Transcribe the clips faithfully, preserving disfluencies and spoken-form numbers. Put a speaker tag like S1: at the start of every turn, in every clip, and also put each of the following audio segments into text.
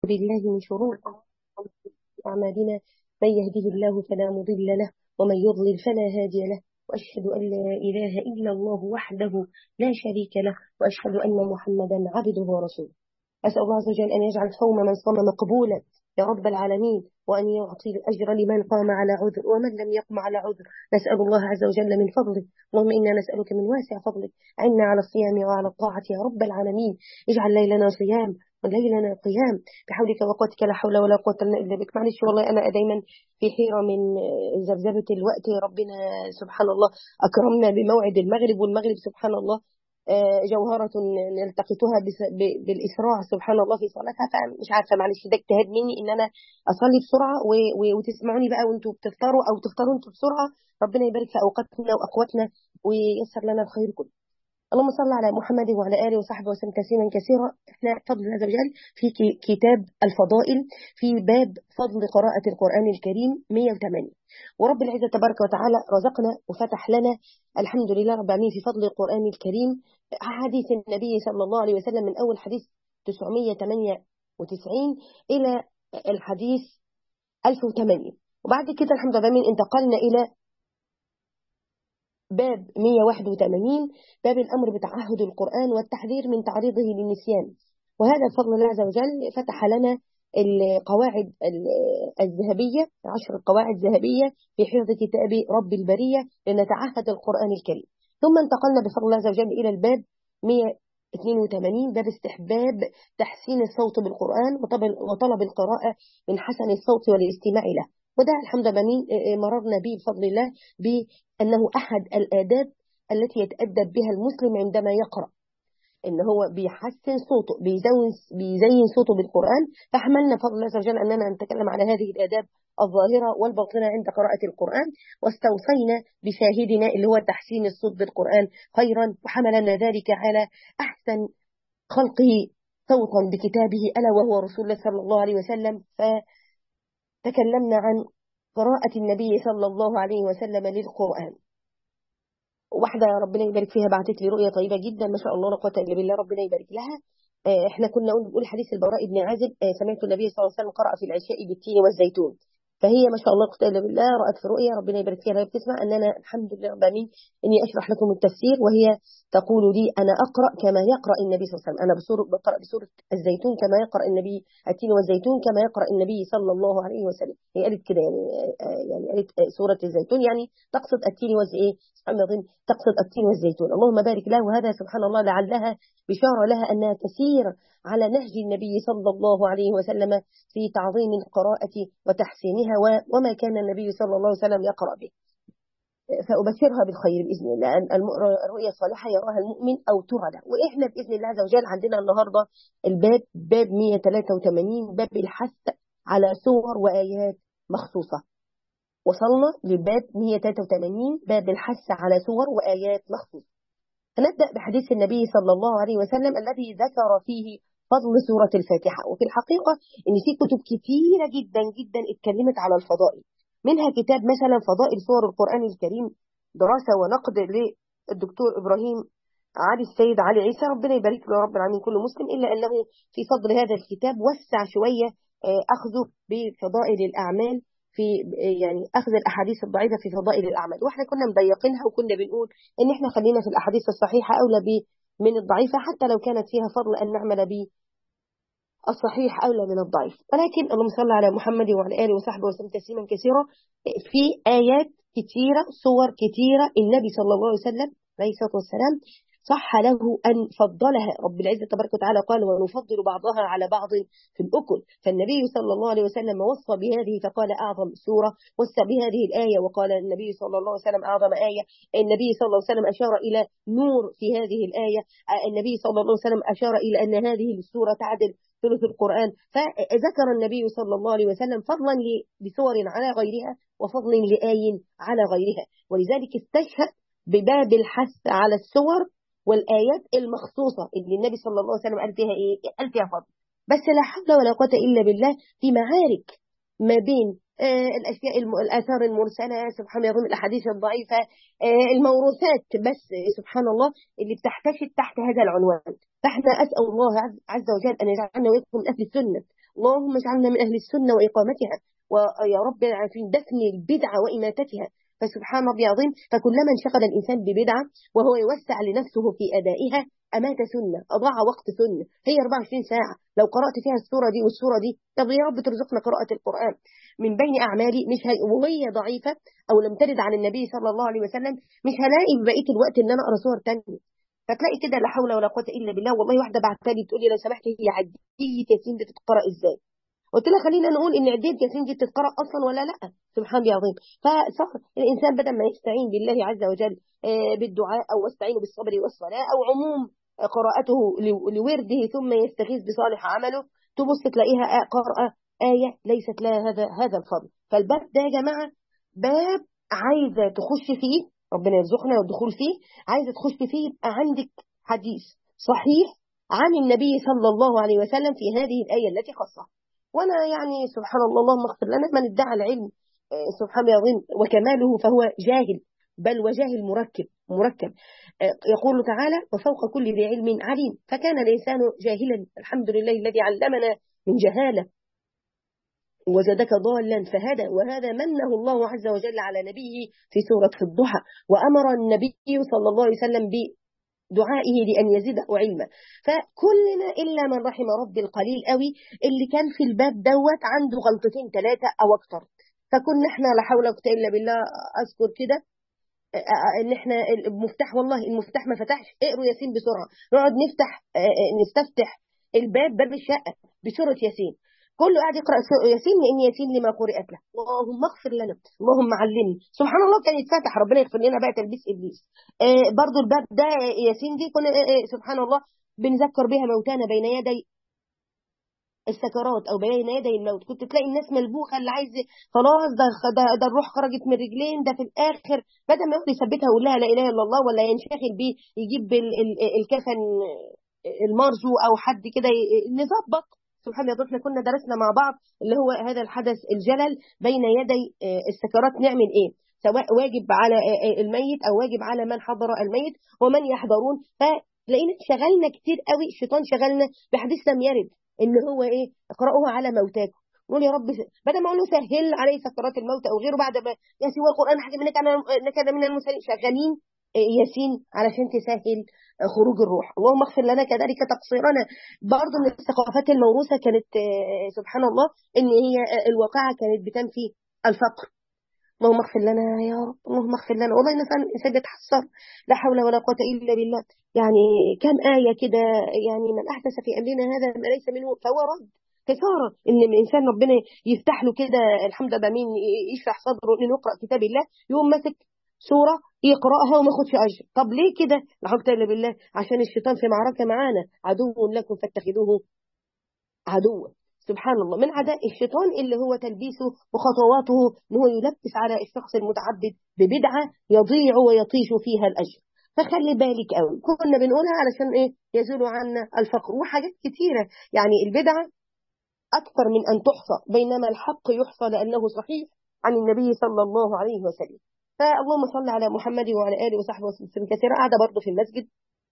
S1: بالله من شرور أعمالنا. من يهده الله فلا مضل له ومن يضلل فلا هادي له، وأشهد أن لا إله إلا الله وحده لا شريك له، وأشهد أن محمدا عبده ورسوله. أسأل الله عز وجل أن يجعل صوم من صام مقبولا يا رب العالمين، وأن يعطي الأجر لمن قام على عذر ومن لم يقم على عذر. نسأل الله عز وجل من فضلك، اللهم إنا نسألك من واسع فضلك عنا على الصيام وعلى الطاعة يا رب العالمين. اجعل ليلنا صيام وليلنا قيام بحولك وقوتك، لا حول ولا قوة إلا إلا بك. معلش والله أنا دايما في حيرة من ذبذبة الوقت. ربنا سبحان الله أكرمنا بموعد المغرب، والمغرب سبحان الله جوهرة نلتقطها بالإسراع سبحان الله في صلاتها. فمش عارفة، معلش ده اجتهاد مني إن أنا أصلي بسرعة وتسمعوني بقى وأنتوا بتفطروا، أو تفطروا أنتوا بسرعة. ربنا يبارك في أوقاتنا وأقواتنا وييسر لنا الخير كله. اللهم صل على محمد وعلى آله وصحبه وسلم تسليما كثيرا. احنا بفضل الله عز وجل في كتاب الفضائل، في باب فضل قراءة القرآن الكريم مية وثمانية. ورب العزة تبارك وتعالى رزقنا وفتح لنا الحمد لله رب العالمين في فضل القرآن الكريم حديث النبي صلى الله عليه وسلم من أول حديث تسعمية وثمانية وتسعين إلى الحديث ألف وثمانية. وبعد كده الحمد لله انتقلنا إلى باب مية وواحد وثمانين، باب الأمر بتعهد القرآن والتحذير من تعريضه للنسيان. وهذا بفضل الله عز وجل فتح لنا القواعد الذهبية، عشر قواعد ذهبية في حفظ كتاب رب البرية لنتعهد القرآن الكريم. ثم انتقلنا بفضل الله عز وجل إلى الباب مية واثنين وثمانين، باب استحباب تحسين الصوت بالقرآن وطلب القراءة من حسن الصوت والاستماع له. وده الحمد لله مررنا به بفضل الله بأنه أحد الآداب التي يتأدب بها المسلم عندما يقرأ، إن هو بيحسن صوته، بيزين, بيزين صوته بالقرآن. فحملنا فضل الله عز وجل أننا نتكلم على هذه الآداب الظاهرة والباطنة عند قراءة القرآن، واستوصينا بشاهدنا اللي هو تحسين الصوت بالقرآن خيرا، وحملنا ذلك على أحسن خلقه صوتا بكتابه ألا وهو رسول الله صلى الله عليه وسلم. فتكلمنا عن قراءة النبي صلى الله عليه وسلم للقرآن. واحدة ربنا يبارك فيها بعتت لي رؤية طيبة جدا ما شاء الله لا قوة إلا بالله، ربنا يبارك لها. احنا كنا نقول حديث البراء بن عازب، سمعت النبي صلى الله عليه وسلم قرأ في العشاء بالتين والزيتون. فهي ما شاء الله لا قوة إلا بالله رأت في رؤيا ربنا يبارك فيها وهي بتسمع أننا الحمد لله رب العالمين إني أشرح لكم التفسير، وهي تقول لي أنا أقرأ كما يقرأ النبي صلى الله عليه وسلم. أنا بسورة بقرأ بسورة الزيتون كما يقرأ النبي، التين والزيتون كما يقرأ النبي صلى الله عليه وسلم. هي قالت كده يعني، يعني قالت سورة الزيتون يعني تقصد التين والزيتون، سبحان الله تقصد التين والزيتون. اللهم بارك له. وهذا سبحان الله لعلها بشارة لها أنها تسير على نهج النبي صلى الله عليه وسلم في تعظيم القراءة وتحسينها وما كان النبي صلى الله عليه وسلم يقرأ به. فأبشرها بالخير بإذن الله، أن الرؤيا الصالحة يراها المؤمن أو ترى له. وإحنا بإذن الله عز وجل عندنا النهاردة الباب باب مية وثلاثة وثمانين، باب الحث على سور وآيات مخصوصة. وصلنا للباب مية وثلاثة وثمانين باب الحث على سور وآيات مخصوصة. فنبدأ بحديث النبي صلى الله عليه وسلم الذي ذكر فيه فضل سورة الفاتحة. وفي الحقيقة إن في كتب كثيرة جدا جدا اتكلمت على الفضائل، منها كتاب مثلا فضائل سور القرآن الكريم دراسة ونقد للدكتور إبراهيم علي السيد علي عيسى، ربنا يبارك له رب العالمين كل مسلم. إلا أنه في فضل هذا الكتاب وسع شوية أخذه بفضائل الأعمال، في يعني أخذ الأحاديث الضعيفة في فضائل الأعمال. وإحنا كنا مضيقينها وكنا بنقول إن إحنا خلينا في الأحاديث الصحيحة أولى من الضعيفة، حتى لو كانت فيها فضل أن نعمل بالصحيح أولى من الضعيف. ولكن اللهم صل على محمد وعلى آله وصحبه وسلم تسليما كثيرا. في آيات كثيرة، صور كثيرة النبي صلى الله عليه وسلم عليه الصلاة والسلام صح له أن فضلها. رب العزة تبارك وتعالى قال ونفضل بعضها على بعض في الأكل. فالنبي صلى الله عليه وسلم وصى بهذه فقال أعظم سورة، وصى بهذه الآية وقال النبي صلى الله عليه وسلم أعظم آية. النبي صلى الله عليه وسلم أشار إلى نور في هذه الآية. النبي صلى الله عليه وسلم أشار إلى أن هذه السورة تعدل ثلث القرآن. فذكر النبي صلى الله عليه وسلم فضلا لسور على غيرها وفضل لآي على غيرها. ولذلك استشهد بباب الحث على السور والآيات المخصوصة اللي النبي صلى الله عليه وسلم قال فيها إيه؟ قال فيها فضل. بس لا حول ولا قوة إلا بالله في معارك ما بين آه الأشياء الم... الآثار المرسلة سبحان الله، الأحاديث الضعيفة، آه الموروثات، بس سبحان الله اللي بتحتشد تحت هذا العنوان. فاحنا أسأل الله عز وجل أن يجعلنا ويكون من أهل السنة اللهم اجعلنا من أهل السنة وإقامتها، ويا رب في دفن البدعة وإماتتها. فسبحان ربي العظيم، فكلما انشغل الإنسان ببدعة وهو يوسع لنفسه في أدائها أمات سنة، أضاع وقت سنة. هي أربعة وعشرين ساعة لو قرأت فيها السورة دي والسورة دي، طب يا رب ترزقنا قراءة القرآن من بين أعمالي، مش هي وهي ضعيفة أو لم ترد عن النبي صلى الله عليه وسلم، مش هلاقي بقية الوقت إن أنا أقرأ سور تانية. فتلاقي كده لا حول ولا قوة إلا بالله. والله واحدة بعتها لي تقول لي لو سمحت هي عدية ياسين دي تتقرأ إزاي؟ قلت لها خلينا نقول ان عدية ياسين دي بتتقرأ اصلا ولا لا. سبحان الله العظيم. فصار الانسان بدل ما يستعين بالله عز وجل بالدعاء او واستعين بالصبر والصلاة او عموم قراءته لورده ثم يستغيث بصالح عمله، تبص تلاقيها قرأ آية ليست لها هذا هذا الفضل. فالباب ده يا جماعة باب عايزة تخش فيه، ربنا يرزقنا والدخول فيه، عايزة تخش فيه يبقى عندك حديث صحيح عن النبي صلى الله عليه وسلم في هذه الآية التي خصها. وانا يعني سبحان الله، اللهم اغفر لنا من ادعى العلم سبحان الله العظيم وكماله فهو جاهل، بل وجاهل مركب مركب. يقول تعالى وفوق كل ذي علم عليم، فكان الإنسان جاهلا. الحمد لله الذي علمنا من جهالة وزادك ضالا فهدى، وهذا منه الله عز وجل على نبيه في سورة الضحى، وأمر النبي صلى الله عليه وسلم ب دعائه لأن يزيده علما. فكلنا إلا من رحم ربي القليل قوي اللي كان في الباب دوت عنده غلطتين ثلاثة أو أكتر. فكنا احنا لا حول ولا قوة إلا بالله، أذكر كده ان احنا المفتاح، والله المفتاح ما فتحش، اقروا ياسين بسرعة، نقعد نفتح نستفتح الباب، باب الشقة بسورة ياسين، كله قاعد يقرأ ياسين لأن ياسين لما قرئت له. اللهم اغفر لنا، اللهم علمني. سبحان الله كان يتفتح، ربنا يغفر لنا بقى تلبيس إبليس. آه برضو الباب ده ياسين دي كنا آه آه سبحان الله بنذكر بها موتانا بين يدي السكرات او بين يدي الموت. كنت تلاقي الناس ملبوخه، اللي عايز خلاص ده ده, ده الروح خرجت من رجلين، ده في الاخر بدل ما يقعد يثبتها ويقول لها لا اله الا الله، ولا ينشغل بيه يجيب الكفن المرجو او حد كده نظبط. سبحان الله احنا كنا درسنا مع بعض اللي هو هذا الحدث الجلل بين يدي السكرات نعمل ايه، سواء واجب على الميت او واجب على من حضر الميت ومن يحضرون. فلقينا شغلنا كتير قوي، الشيطان شغلنا بحديث لم يرد اللي هو ايه اقرأوها على موتاكم. نقول يا رب بدل ما اقول له سهل عليه سكرات الموت او غيره، بعد ما يا سوى القران حاجه منك انا انك من المسلمين شغالين ياسين علشان تسهل خروج الروح. اللهم اغفر لنا كذلك تقصيرنا. برضه من الثقافات الموروثه كانت سبحان الله ان هي الواقعه كانت بتنفي الفقر. اللهم اغفر لنا يا رب، اللهم اغفر لنا. والله الانسان الانسان بيتحسر، لا حول ولا قوه الا بالله. يعني كم ايه كده، يعني من احدث في امرنا هذا ما ليس منه فهو رد. كثاره ان الانسان ربنا يفتح له كده الحمد لله مين يشرح صدره انه يقرا كتاب الله، يقوم ماسك سوره يقراها وما ياخدش اجر. طب ليه كده؟ لا حول الا بالله، عشان الشيطان في معركه معانا، عدو لكم فاتخذوه عدوا. سبحان الله من عداء الشيطان اللي هو تلبيسه وخطواته ان هو يلبس على الشخص المتعبد ببدعه يضيع ويطيش فيها الاجر. فخلي بالك قوي، كنا بنقولها علشان ايه؟ يزول عنا الفقر وحاجات كتيره. يعني البدعه اكثر من ان تحصى، بينما الحق يحصى لانه صحيح عن النبي صلى الله عليه وسلم. فاللهم صل على محمد وعلى اله وصحبه وسلم كثيرا. قاعده برضه في المسجد،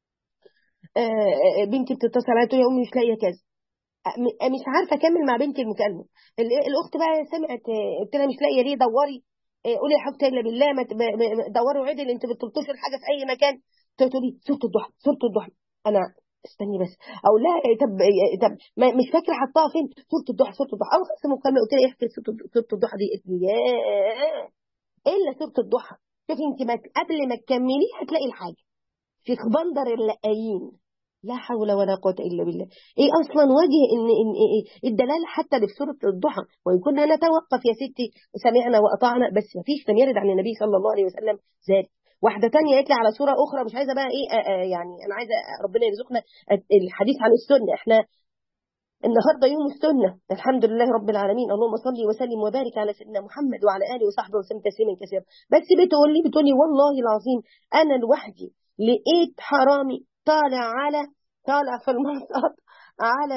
S1: بنتي بتتصل عليا تقول يا امي مش لاقيه كذا، مش عارفه اكمل مع بنتي المكالمه. الاخت بقى سمعت، قلت لها مش لاقيه ليه، دوري قولي يا حبيبتي الا بالله ما دوري وعدل، انت بتلطشي الحاجه في اي مكان. تقولي سوره الضحى سوره الضحى. انا استني بس او لا، طب طب مش فاكره حطاها فين، سوره الضحى سوره الضحى. اول خمس مكالمه قلت لها احكي سوره الضحى دي، قالت لي يا الا سوره الضحى. شوفي انت قبل ما تكملي هتلاقي الحاجه في خبندر اللقايين. لا حول ولا قوة إلا بالله. إيه أصلا وجه إن, إن إيه الدلالة حتى في سورة الضحى؟ وإن كنا نتوقف يا ستي سمعنا وأطعنا، بس ما فيش لم يرد عن النبي صلى الله عليه وسلم ذلك. واحدة تانية قالت لي على سورة أخرى، مش عايزة بقى إيه آآ آآ يعني أنا عايزة ربنا يرزقنا الحديث عن السنة. إحنا النهارده يوم السنة الحمد لله رب العالمين. اللهم صل وسلم وبارك على سيدنا محمد وعلى آله وصحبه وسلم تسليما كثيرا. بس بتقول لي بتقول لي والله العظيم أنا لوحدي لقيت حرامي طالع على طالع في المسقط على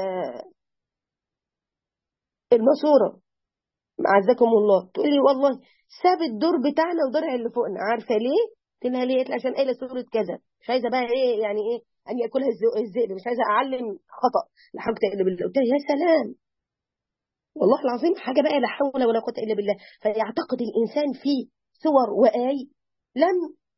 S1: الماسورة عزكم الله. تقول لي والله ساب الدور بتاعنا ودرع اللي فوقنا. عارفة ليه؟ قلت لها ليه؟ عشان قايله سورة كذا. مش عايزة بقى ايه يعني ايه أن يأكلها الذئب، مش عايزة أعلم خطأ لحركة اللي بالله. قلت لها يا سلام والله العظيم حاجة بقى لا حول ولا قوة إلا بالله. فيعتقد الإنسان في صور وآي لم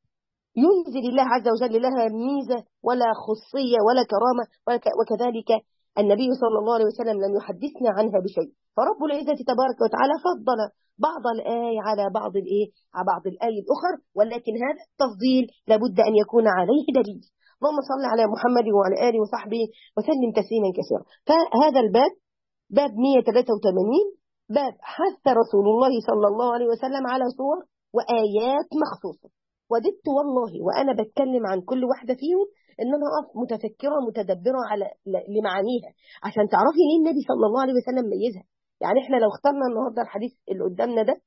S1: ينزل الله عز وجل لها ميزة ولا خصية ولا كرامة، وكذلك النبي صلى الله عليه وسلم لم يحدثنا عنها بشيء. فرب العزة تبارك وتعالى فضل بعض الآي على بعض الإيه على بعض الآي الأخر، ولكن هذا التفضيل لابد أن يكون عليه دليل. اللهم صل على محمد وعلى آله وصحبه وسلم تسليما كثيرا. فهذا الباب باب مئة وثلاثة وثمانين باب حث رسول الله صلى الله عليه وسلم على صور وآيات مخصوصة. وددت والله وأنا بتكلم عن كل واحدة فيهم إن أنا أقف متفكرة متدبرة على لمعانيها عشان تعرفي ليه النبي صلى الله عليه وسلم ميزها. يعني إحنا لو اخترنا النهاردة الحديث اللي قدامنا ده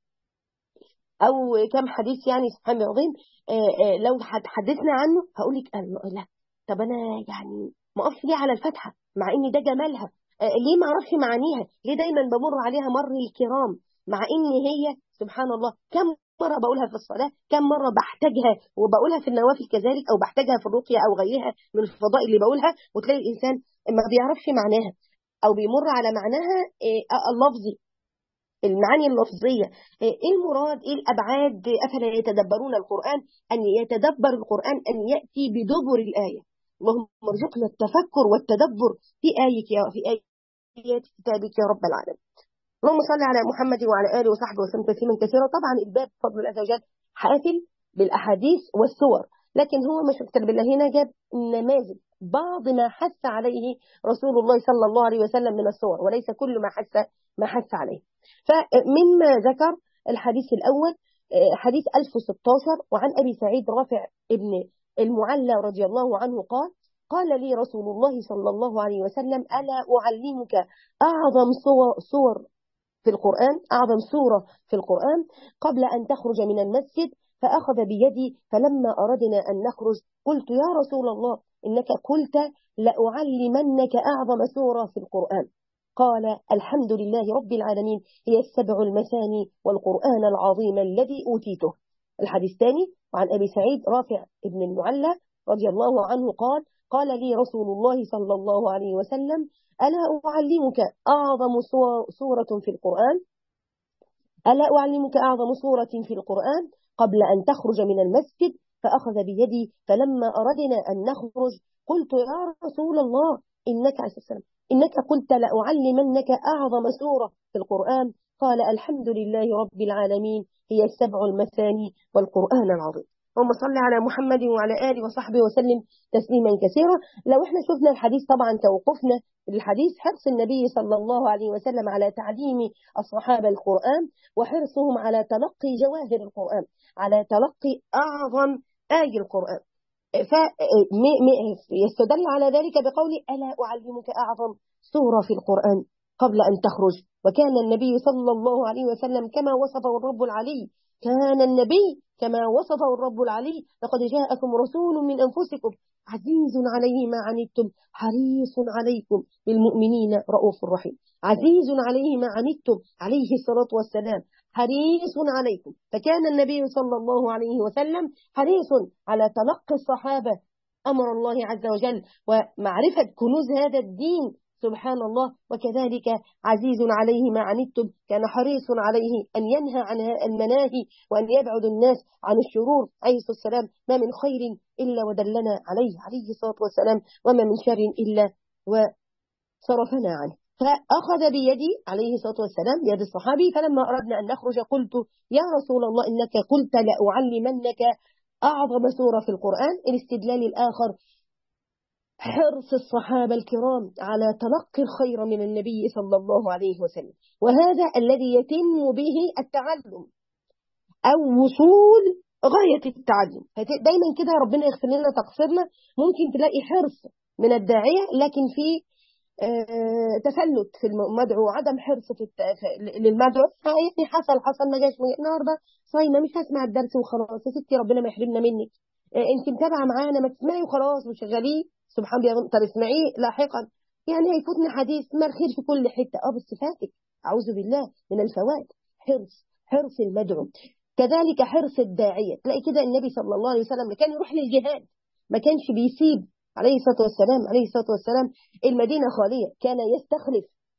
S1: أو كم حديث يعني سبحان الله العظيم، لو حدثنا عنه هقول لك لا طب أنا يعني ما أقفش ليه على الفتحة مع إن ده جمالها، ليه ما أعرفش معانيها، ليه دايما بمر عليها مر الكرام مع إن هي سبحان الله كم مرة بقولها في الصلاة، كم مرة بحتاجها وبقولها في النوافل كذلك، أو بحتاجها في الرقية أو غيرها من الفضائل اللي بقولها، وتلاقي الإنسان ما بيعرفش معناها أو بيمر على معناها اللفظي، المعاني اللفظية، إيه المراد، إيه الأبعاد، أفلا يتدبرون القرآن، أن يتدبر القرآن أن يأتي بدبر الآية. اللهم ارزقنا التفكر والتدبر في آيك يا في آيات كتابك يا رب العالمين. اللهم صل على محمد وعلى آله وصحبه وسلم تسليما كثيرا. طبعا الباب بفضل الله عز وجل حافل بالأحاديث والصور، لكن هو مش أكتر بالله، هنا جاب نماذج بعض ما حث عليه رسول الله صلى الله عليه وسلم من الصور، وليس كل ما حث ما حث عليه. فمما ذكر الحديث الأول حديث ألف وستة عشر، وعن أبي سعيد رافع ابن المعلى رضي الله عنه قال قال لي رسول الله صلى الله عليه وسلم ألا أعلمك أعظم صور, صور في القرآن أعظم سورة في القرآن قبل أن تخرج من المسجد؟ فأخذ بيدي فلما أردنا أن نخرج قلت يا رسول الله إنك قلت لأعلمنك أعظم سورة في القرآن. قال الحمد لله رب العالمين هي السبع المثاني والقرآن العظيم الذي أوتيته. الحديث الثاني وعن أبي سعيد رافع ابن المعلى رضي الله عنه قال قال لي رسول الله صلى الله عليه وسلم ألا أعلمك أعظم سورة في القرآن ألا أعلمك أعظم سورة في القرآن قبل أن تخرج من المسجد؟ فأخذ بيدي فلما أردنا أن نخرج قلت يا رسول الله إنك عليه السلام إنك قلت لأعلمنك أعظم سورة في القرآن. قال الحمد لله رب العالمين هي السبع المثاني والقرآن العظيم. اللهم صل على محمد وعلى آله وصحبه وسلم تسليما كثيرا. لو احنا شفنا الحديث طبعا توقفنا الحديث حرص النبي صلى الله عليه وسلم على تعليم الصحابة القرآن، وحرصهم على تلقي جواهر القرآن، على تلقي أعظم آي القرآن. فيستدل على ذلك بقول ألا أعلمك أعظم سورة في القرآن قبل أن تخرج. وكان النبي صلى الله عليه وسلم كما وصفه الرب العلي كان النبي كما وصفه الرب العلي لقد جاءكم رسول من أنفسكم عزيز عليه ما عنتم حريص عليكم بالمؤمنين رؤوف رحيم. عزيز عليه ما عنتم عليه الصلاة والسلام حريص عليكم. فكان النبي صلى الله عليه وسلم حريص على تلقي الصحابة أمر الله عز وجل ومعرفة كنوز هذا الدين سبحان الله. وكذلك عزيز عليه ما عنتم كان حريص عليه أن ينهى عن المناهي وأن يبعد الناس عن الشرور عليه الصلاة والسلام. ما من خير إلا ودلنا عليه عليه الصلاة والسلام، وما من شر إلا وصرفنا عنه. فأخذ بيدي عليه الصلاة والسلام بيد الصحابي فلما أردنا أن نخرج قلت يا رسول الله إنك قلت لأعلمنك أعظم سورة في القرآن. الاستدلال الآخر حرص الصحابة الكرام على تلقي الخير من النبي صلى الله عليه وسلم، وهذا الذي يتم به التعلم أو وصول غاية التعلم. دايما كده ربنا يغفر لنا تقصيرنا، ممكن تلاقي حرص من الداعية لكن في آه تفلت في المدعو، عدم حرص في الت... للمدعو. يعني حصل حصل ما جاش النهارده صايمه مش هسمع الدرس وخلاص يا ستي ربنا ما يحرمنا منك، آه انت متابعه معانا ما تسمعي وخلاص وشغاليه سبحان الله. طب اسمعيه لاحقا يعني هيفوتني حديث ما الخير في كل حته اه بس فاتك اعوذ بالله من الفوات. حرص حرص المدعو كذلك حرص الداعيه. تلاقي كده النبي صلى الله عليه وسلم كان يروح للجهاد ما كانش بيسيب عليه الصلاة والسلام عليه الصلاة والسلام المدينة خالية، كان يستخلف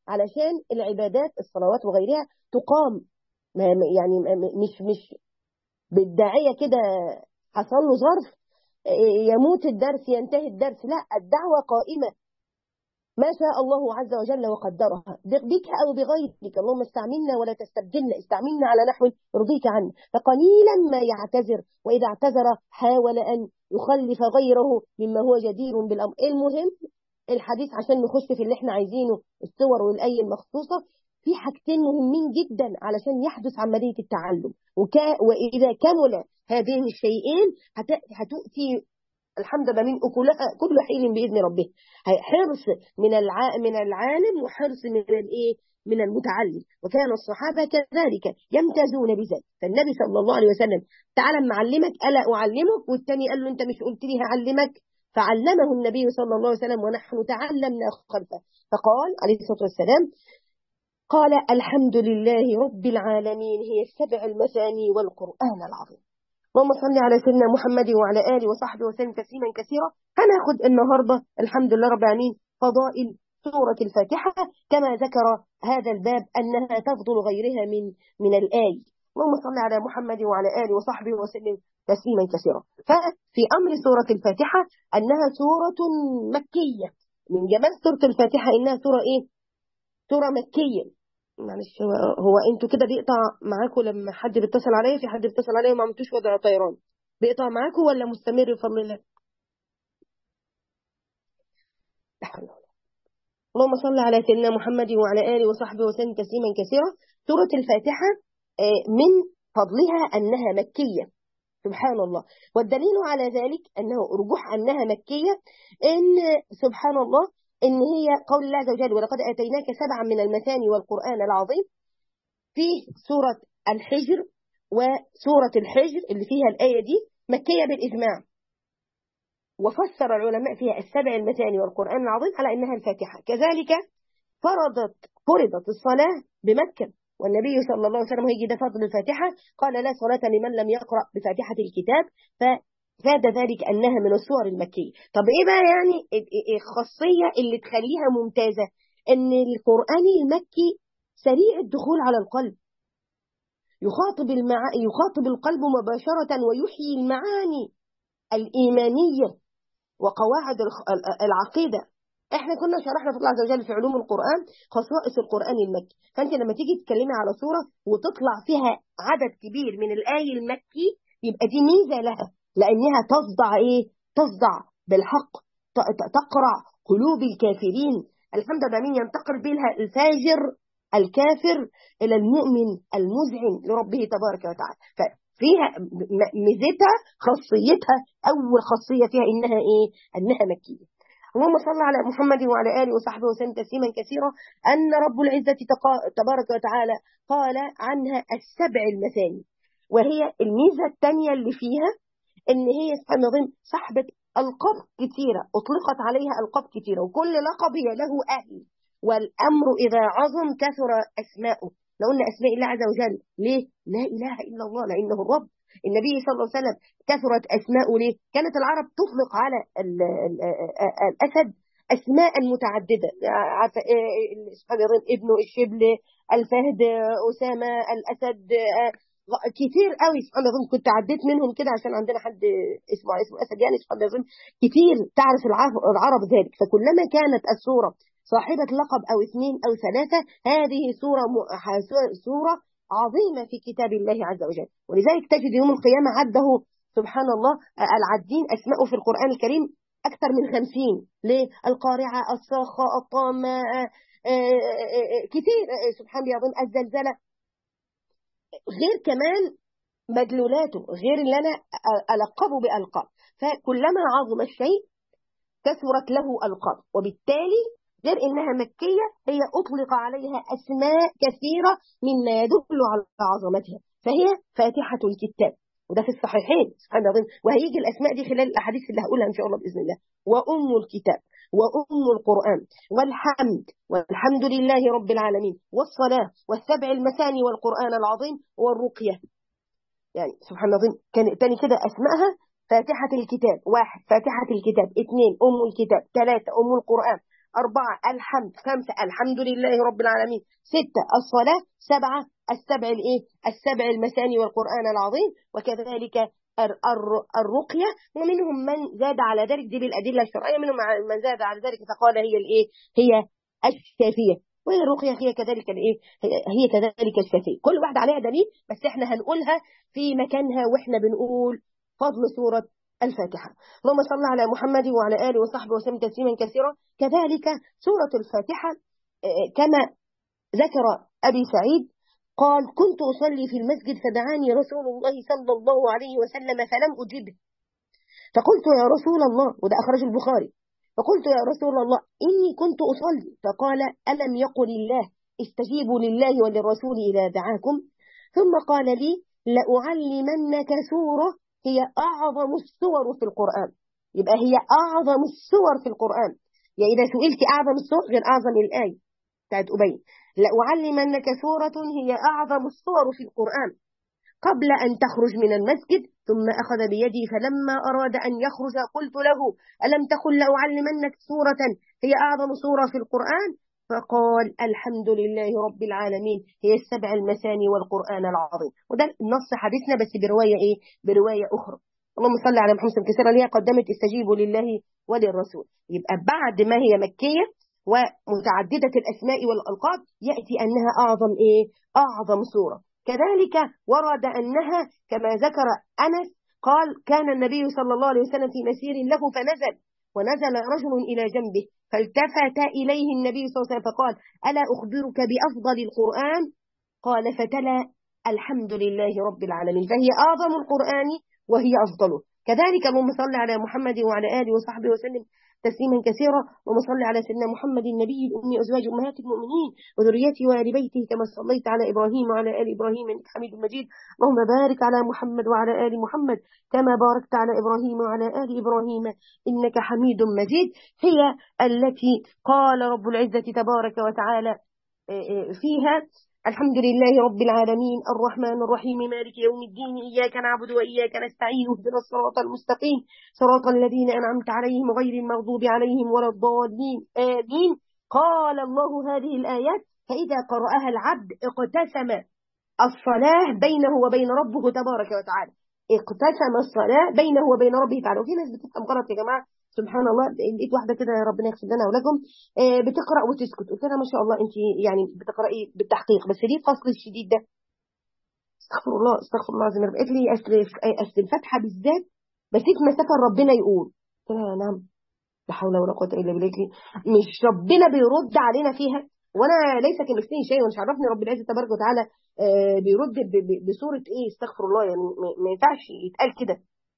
S1: علشان العبادات الصلوات وغيرها تقام. يعني مش مش بالداعية كده حصل له ظرف يموت الدرس ينتهي الدرس، لا، الدعوة قائمة ما شاء الله عز وجل وقدرها بك أو بغيرك. اللهم استعملنا ولا تستبدلنا، استعملنا على نحو يرضيك عنا. فقليلا ما يعتذر، وإذا اعتذر حاول أن يخلف غيره مما هو جدير بالأمر. المهم الحديث عشان نخش في اللي احنا عايزينه، الصور والآية المخصوصة، في حاجتين مهمين جدا علشان يحدث عملية التعلم. وكا وإذا كمل هذين الشيئين هتؤتي الحمد لله من أكلها كل حين بإذن ربه. حرص من الع... من العالم وحرص من الايه من المتعلم. وكان الصحابة كذلك يمتازون بذلك. فالنبي صلى الله عليه وسلم تعالى معلمك ألا أعلمك، والتاني قال له أنت مش قلت لي هعلمك؟ فعلمه النبي صلى الله عليه وسلم ونحن تعلمنا خلفه. فقال عليه الصلاة والسلام قال الحمد لله رب العالمين هي السبع المثاني والقرآن العظيم. اللهم صل على سيدنا محمد وعلى آله وصحبه وسلم تسليما كثيرا. هناخد النهارده الحمد لله رب العالمين فضائل سورة الفاتحة كما ذكر هذا الباب أنها تفضل غيرها من من الآي. اللهم صل على محمد وعلى آله وصحبه وسلم تسليما كثيرا. ففي أمر سورة الفاتحة أنها سورة مكية. من جمال سورة الفاتحة إنها سورة إيه؟ سورة مكية. معلش هو, هو انتوا كده بيقطع معاكم لما حد بيتصل عليا، في حد بيتصل عليا وما عملتوش وضع طيران، بيقطع معاكم ولا مستمر بفضل الله؟ اللهم صل على سيدنا محمد وعلى آله وصحبه وسلم تسليما كثيرا. سورة الفاتحة من فضلها أنها مكية، سبحان الله. والدليل على ذلك أنه رجوح أنها مكية إن سبحان الله إن هي قول الله عز وجل ولقد آتيناك سبعا من المثاني والقرآن العظيم في سورة الحجر. وسورة الحجر اللي فيها الآية دي مكية بالإجماع، وفسر العلماء فيها السبع المثاني والقرآن العظيم على أنها الفاتحة. كذلك فرضت فرضت الصلاة بمكة، والنبي صلى الله عليه وسلم هيجي ده فضل الفاتحة قال لا صلاة لمن لم يقرأ بفاتحة الكتاب، ففاد ذلك أنها من السور المكية. طب إيه بقى يعني الخاصية اللي تخليها ممتازة؟ أن القرآن المكي سريع الدخول على القلب، يخاطب, المع... يخاطب القلب مباشرة ويحيي المعاني الإيمانية وقواعد العقيدة. احنا كنا شرحنا في الله عز وجل في علوم القرآن خصائص القرآن المكي. فانت لما تيجي تتكلمي على سورة وتطلع فيها عدد كبير من الآي المكي يبقى دي ميزة لها، لأنها تصدع ايه تصدع بالحق، تقرع قلوب الكافرين. الحمد لله من ينتقل بها الفاجر الكافر إلى المؤمن المذعن لربه تبارك وتعالى. ففيها ميزتها خاصيتها أول خاصية فيها إنها إيه؟ أنها مكية. اللهم صل على محمد وعلى آله وصحبه وسلم تسليما كثيرا. أن رب العزة تبارك وتعالى قال عنها السبع المثاني، وهي الميزة الثانية اللي فيها إن هي سبحان الله صاحبة ألقاب كثيرة، أطلقت عليها ألقاب كثيرة، وكل لقب له أهل. والأمر إذا عظم كثر أسماؤه. لو قلنا أسماء الله عز وجل ليه؟ لا إله إلا الله لأنه الرب. النبي صلى الله عليه وسلم كثرت أسماؤه ليه؟ كانت العرب تطلق على الأسد أسماء متعددة، سبحان الله ابنه الشبل الفهد أسامة الأسد كتير قوي. سبحان الله كنت عديت منهم كده عشان عندنا حد اسمه اسمه أسد يعني. سبحان الله كتير تعرف العرب ذلك. فكلما كانت السورة صاحبة لقب أو اثنين أو ثلاثة هذه سورة سورة عظيمة في كتاب الله عز وجل. ولذلك تجد يوم القيامة عده سبحان الله العدين أسماءه في القرآن الكريم أكثر من خمسين. ليه؟ القارعة الصاخة الطامة كتير سبحان الله يظن الزلزلة، غير كمان مدلولاته، غير اللي أنا ألقبه بألقاب. فكلما عظم الشيء كثرت له ألقاب، وبالتالي غير إنها مكية هي أطلق عليها أسماء كثيرة مما يدل على عظمتها. فهي فاتحة الكتاب، وده في الصحيحين سبحان الله. وهيجي الأسماء دي خلال الأحاديث اللي هقولها إن شاء الله بإذن الله. وأم الكتاب وأم القرآن والحمد والحمد لله رب العالمين والصلاة والسبع المثاني والقرآن العظيم والرقية. يعني سبحان الله كان تاني كده أسمائها فاتحة الكتاب، واحد فاتحة الكتاب، اثنين أم الكتاب، ثلاثة أم القرآن، أربعة الحمد، خمسة الحمد لله رب العالمين، ستة الصلاة، سبعة السبع الإيه؟ السبع المثاني والقرآن العظيم، وكذلك الرقية. ومنهم من زاد على ذلك، دي بالأدلة الشرعية، منهم من زاد على ذلك فقال هي الإيه؟ هي الشافية. وهي الرقية هي كذلك الإيه؟ هي كذلك الشافية. كل واحدة عليها دليل، بس إحنا هنقولها في مكانها وإحنا بنقول فضل سورة الفاتحة. اللهم صل على محمد وعلى آله وصحبه وسلم تسليما كثيرا. كذلك سورة الفاتحة كما ذكر أبي سعيد قال: كنت أصلي في المسجد فدعاني رسول الله صلى الله عليه وسلم فلم أجبه، فقلت يا رسول الله، وده أخرج البخاري، فقلت يا رسول الله إني كنت أصلي، فقال: ألم يقل الله استجيبوا لله وللرسول إذا دعاكم؟ ثم قال لي: لأعلمنك سورة هي أعظم السور في القرآن. يبقى هي أعظم السور في القرآن، يعني إذا سئلت أعظم السور غير أعظم الآية بتاعت أبي. لأعلمنك سورة هي أعظم السور في القرآن قبل أن تخرج من المسجد. ثم أخذ بيدي فلما أراد أن يخرج قلت له: ألم تقل لأعلمنك سورة هي أعظم سورة في القرآن؟ فقال: الحمد لله رب العالمين هي السبع المثاني والقرآن العظيم. وده نص حديثنا بس برواية إيه؟ برواية أخرى. اللهم صل على محمد كثيرا، اللي هي قدمت استجيبوا لله وللرسول. يبقى بعد ما هي مكية ومتعددة الأسماء والألقاب يأتي أنها أعظم إيه؟ أعظم سورة. كذلك ورد أنها كما ذكر أنس قال: كان النبي صلى الله عليه وسلم في مسير له فنزل، ونزل رجل إلى جنبه فالتفت إليه النبي صلى الله عليه وسلم فقال: ألا أخبرك بأفضل القرآن؟ قال: فتلا الحمد لله رب العالمين، فهي أعظم القرآن وهي أفضله. كذلك اللهم صل على محمد وعلى آله وصحبه وسلم تسليما كثيرا. اللهم صل على سيدنا محمد النبي الأمي وأزواج أمهات المؤمنين وذريته وآل بيته كما صليت على إبراهيم وعلى آل إبراهيم إنك حميد مجيد. اللهم بارك على محمد وعلى آل محمد كما باركت على إبراهيم وعلى آل إبراهيم إنك حميد مجيد. هي التي قال رب العزة تبارك وتعالى فيها: الحمد لله رب العالمين الرحمن الرحيم مالك يوم الدين إياك نعبد وإياك نستعين اهدنا الصراط المستقيم صراط الذين أنعمت عليهم غير المغضوب عليهم ولا الضالين آمين. قال الله هذه الآيات فإذا قرأها العبد اقتسم الصلاة بينه وبين ربه تبارك وتعالى. اقتسم الصلاة بينه وبين ربه تعالى. وفي ناس بتفهم غلط يا جماعة، سبحان الله. لقيت واحدة كده ربنا يغفر لنا ولكم بتقرأ وتسكت، قلت لها ما شاء الله انت يعني بتقرأي بالتحقيق، بس ليه الفصل الشديد ده؟ استغفر الله استغفر الله العظيم. قالت لي اصل اصل الفاتحة بالذات بسيط مسافة ربنا يقول. قلت لها نعم، لا حول ولا قوة الا بالله. مش ربنا بيرد علينا فيها؟ وانا ليس كمثله شيء، ومش عرفني رب العزة تبارك وتعالى بيرد بصورة ايه؟ استغفر الله، يعني ما ينفعش يتقال كده.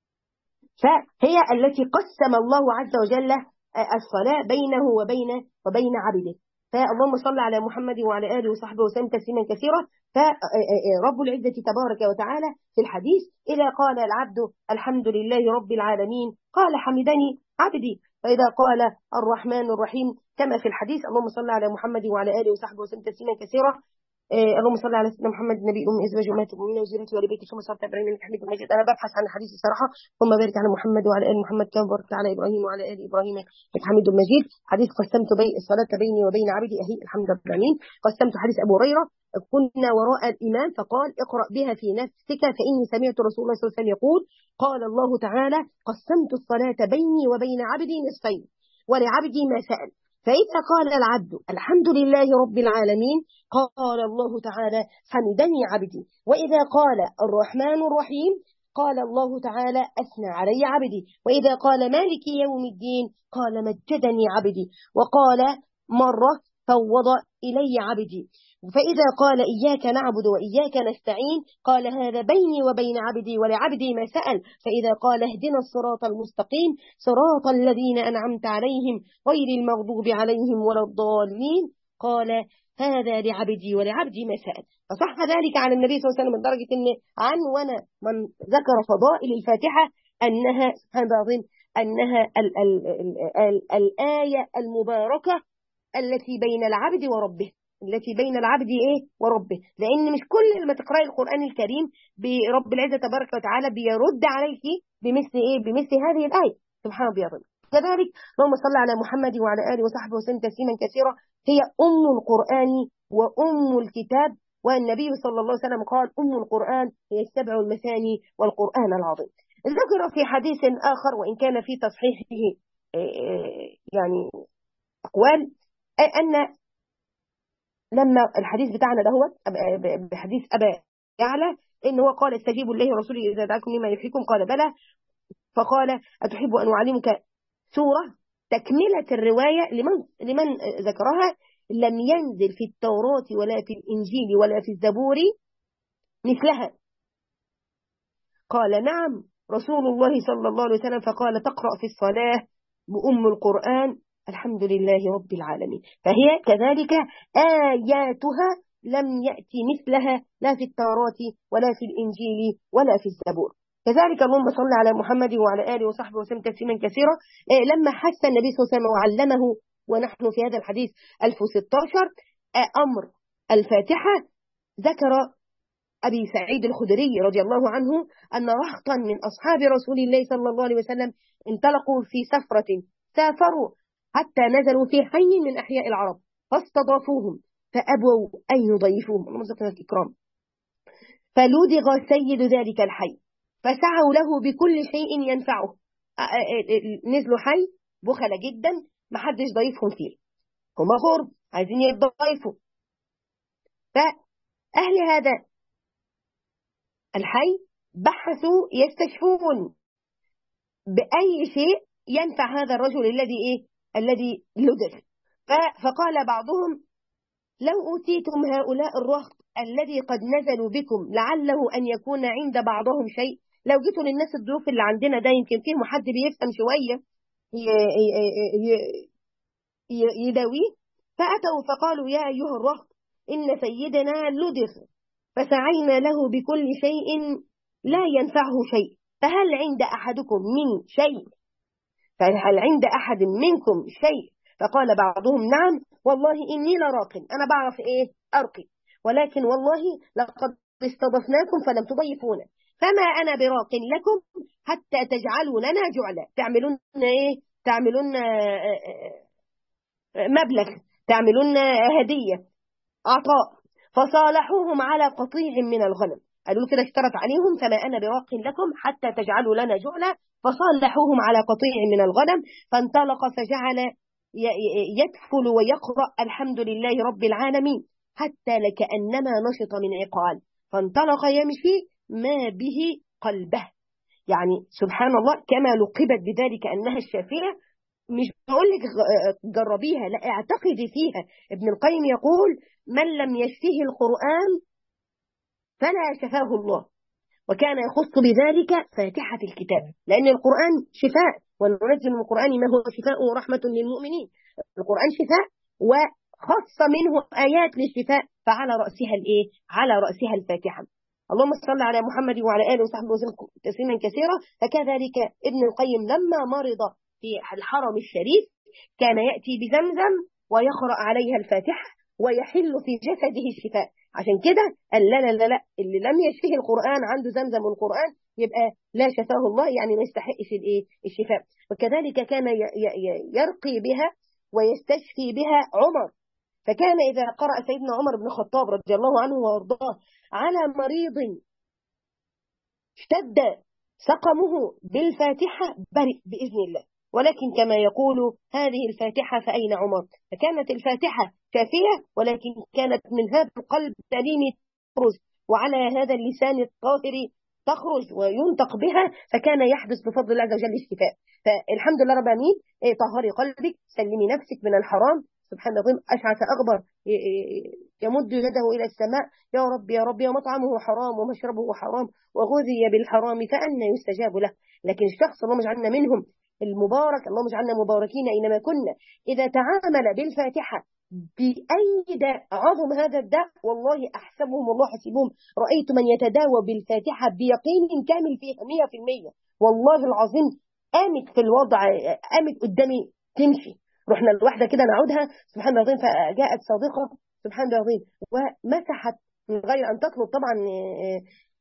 S1: فهي التي قسم الله عز وجل الصلاة بينه وبين وبين عبده. فاللهم صل على محمد وعلى آله وصحبه وسلم تسليما كثيرا. فرب العزة تبارك وتعالى في الحديث: إذا قال العبد الحمد لله رب العالمين قال حمدني عبدي، فإذا قال الرحمن الرحيم كما في الحديث. اللهم صل على محمد وعلى آله وصحبه وسلم تسليما كثيرا. آه اللهم صل على سيدنا محمد النبي الأمي أزواج أمهات المؤمنين وذريته وآل بيته كما صليت على إبراهيم إنك حميد مجيد. أنا ببحث عن الحديث الصراحة. اللهم بارك على محمد وعلى آل محمد كما باركت على إبراهيم وعلى آل إبراهيم إنك حميد مجيد. حديث قسمت بين الصلاة بيني وبين عبدي أهي الحمد لله رب العالمين. قسمت حديث أبو هريرة: كنا وراء الإمام فقال: اقرأ بها في نفسك فإني سمعت رسول الله صلى الله عليه وسلم يقول: قال الله تعالى: قسمت الصلاة بيني وبين عبدي نصفين ولعبدي ما سأل. فإذا قال العبد الحمد لله رب العالمين قال الله تعالى: حمدني عبدي. وإذا قال الرحمن الرحيم قال الله تعالى: أثنى علي عبدي. وإذا قال مالك يوم الدين قال: مجدني عبدي. وقال مرة: فوض إلي عبدي. فإذا قال إياك نعبد وإياك نستعين قال: هذا بيني وبين عبدي ولعبدي ما سأل. فإذا قال اهدنا الصراط المستقيم صراط الذين أنعمت عليهم غير المغضوب عليهم ولا الضالين قال: هذا لعبدي ولعبدي ما سأل. فصح ذلك عن النبي صلى الله عليه وسلم من درجة أن عنون من ذكر فضائل الفاتحة أنها سبحان الله العظيم أنها ال ال ال ال الآية المباركة التي بين العبد وربه، التي بين العبد ايه وربه. لان مش كل ما تقراي القرآن الكريم برب العزة تبارك وتعالى بيرد عليك بمثل ايه؟ بمثل هذه الآية. سبحان الله. كذلك اللهم صل على محمد وعلى آله وصحبه وسلم تسليما كثيرا، هي أم القرآن وأم الكتاب. والنبي صلى الله عليه وسلم قال أم القرآن هي السبع المثاني والقرآن العظيم. ذكر في حديث آخر وإن كان في تصحيحه يعني أقوال، أن لما الحديث بتاعنا ده هو بحديث أبا يعلى إن هو قال استجيبوا الله ورسوله إذا دعاكم لما يحييكم، قال بلى، فقال أتحب أن أعلمك سورة تكملة الرواية لمن, لمن ذكرها لم ينزل في التوراة ولا في الإنجيل ولا في الزبور مثلها. قال نعم رسول الله صلى الله عليه وسلم، فقال تقرأ في الصلاة بأم القرآن الحمد لله رب العالمين. فهي كذلك آياتها لم يأتي مثلها لا في التوراة ولا في الإنجيل ولا في الزبور. كذلك اللهم صل على محمد وعلى آله وصحبه وسلم تسليما كثيرا. لما حث النبي صلى الله عليه وسلم وعلمه، ونحن في هذا الحديث ألف وستة عشر أمر الفاتحة، ذكر أبي سعيد الخدري رضي الله عنه أن رهطا من أصحاب رسول الله صلى الله عليه وسلم انطلقوا في سفرة، سافروا حتى نزلوا في حي من أحياء العرب فاستضافوهم فأبوا أن يضيفوهم، اللهم صل على الإكرام، فلودغ سيد ذلك الحي فسعوا له بكل شيء ينفعه. نزلوا حي بخلة جدا محدش ضيفهم فيه، هم غرب عايزين يضيفوا، فأهل هذا الحي بحثوا يستشفون بأي شيء ينفع هذا الرجل الذي إيه الذي لدغ. فقال بعضهم لو أوتيتم هؤلاء الرهط الذي قد نزلوا بكم لعله أن يكون عند بعضهم شيء، لو جيتوا للناس الضيوف اللي عندنا ده يمكن فيهم حد بيفهم شوية يداويه. فأتوا فقالوا يا أيها الرهط إن سيدنا لدغ فسعينا له بكل شيء لا ينفعه شيء، فهل عند أحدكم من شيء فهل عند أحد منكم شيء؟ فقال بعضهم نعم والله إني لراق، أنا بعرف إيه أرقي، ولكن والله لقد استضفناكم فلم تضيفونا، فما أنا براق لكم حتى تجعلوا لنا جعلا، تعملون إيه تعملون مبلغ، تعملون هدية عطاء. فصالحوهم على قطيع من الغنم، قالوا كده اشترط عليهم فما أنا براق لكم حتى تجعلوا لنا جعلا، فصالحوهم على قطيع من الغنم، فانطلق فجعل يدفل ويقرأ الحمد لله رب العالمين حتى لكأنما نشط من عقال، فانطلق يمشي ما به قلبه. يعني سبحان الله كما لقبت بذلك أنها الشافية، مش بقول لك جربيها، لا اعتقدي فيها. ابن القيم يقول من لم يشفيه القرآن فلا شفاه الله، وكان يخص بذلك فاتحة الكتاب، لأن القرآن شفاء، وننزل من القرآن ما هو شفاء ورحمة للمؤمنين. القرآن شفاء وخص منه آيات للشفاء، فعلى رأسها الإيه؟ على رأسها الفاتحة. اللهم صل على محمد وعلى آله وصحبه وسلم تسليما كثيرا. فكذلك ابن القيم لما مرض في الحرم الشريف كان يأتي بزمزم ويقرأ عليها الفاتحة ويحل في جسده الشفاء. عشان كده قال لا لا لا لا اللي لم يشفيه القرآن عنده زمزم القرآن يبقى لا شفاه الله، يعني ما يستحقش الايه الشفاء. وكذلك كان يرقي بها ويستشفي بها عمر، فكان إذا قرأ سيدنا عمر بن الخطاب رضي الله عنه وارضاه على مريض اشتد سقمه بالفاتحة برئ بإذن الله. ولكن كما يقول هذه الفاتحة فأين عمر؟ فكانت الفاتحة شافية، ولكن كانت من هذا القلب السليم تخرج، وعلى هذا اللسان الطاهر تخرج وينطق بها، فكان يحدث بفضل الله عز وجل الشفاء. فالحمد لله رب العالمين. طهري قلبك، سلمي نفسك من الحرام. سبحان الله أشعث أغبر يمد يده إلى السماء يا رب يا رب، ومطعمه حرام ومشربه حرام وغذي بالحرام فأنا يستجاب له. لكن الشخص اللهم اجعلنا منهم المبارك، اللهم اجعلنا مباركين أينما كنا، إذا تعامل بالفاتحة بأي داء عظم هذا الداء والله أحسبهم والله حسيبهم، رأيت من يتداوى بالفاتحة بيقين كامل فيها مية في المية والله العظيم. قامت في الوضع، قامت قدامي تمشي، رحنا الواحدة كده نعودها سبحان الله العظيم، فجاءت صادقة سبحان الله العظيم ومسحت من غير أن تطلب طبعا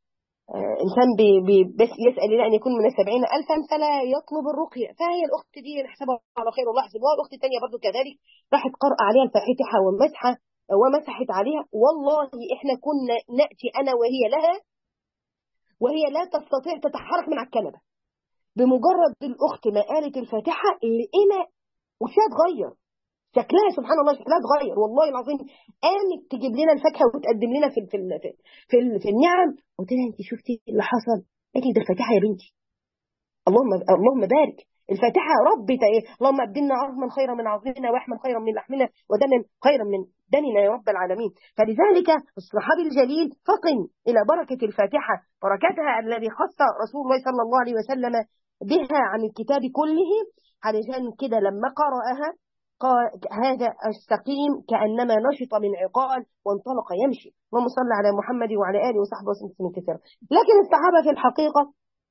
S1: آه، إنسان بي بي بس يسأل إلى أن يكون من السبعين ألفا فلا يطلب الرقية. فهي الأخت دي نحسبها على خير والله يحسبها. الأخت الثانية برضو كذلك راحت قرأ عليها الفاتحة ومسحة ومسحت عليها. والله إحنا كنا نأتي أنا وهي لها وهي لا تستطيع تتحرك من على الكنبة. بمجرد الأخت ما قالت الفاتحة لقينا وشها اتغير، شكلها سبحان الله شكلها اتغير والله العظيم. قامت تجيب لنا الفاكهه وتقدم لنا في ال في ال في, ال في النعم. قلت لها انت شفتي اللي حصل؟ قالت لي ده الفاتحه يا بنتي. اللهم اللهم بارك. الفاتحه رب ايه، اللهم ابدلنا عظما خيرا من عظمنا ولحما خيرا من لحمنا ودما خيرا من دمنا يا رب العالمين. فلذلك الصحابي الجليل فطن الى بركه الفاتحه، بركتها الذي خص رسول الله صلى الله عليه وسلم بها عن الكتاب كله. علشان كده لما قرأها قال هذا السقيم كأنما نشط من عقال وانطلق يمشي. اللهم صل على محمد وعلى آله وصحبه وسلم كثيرا. لكن الصحابة في الحقيقة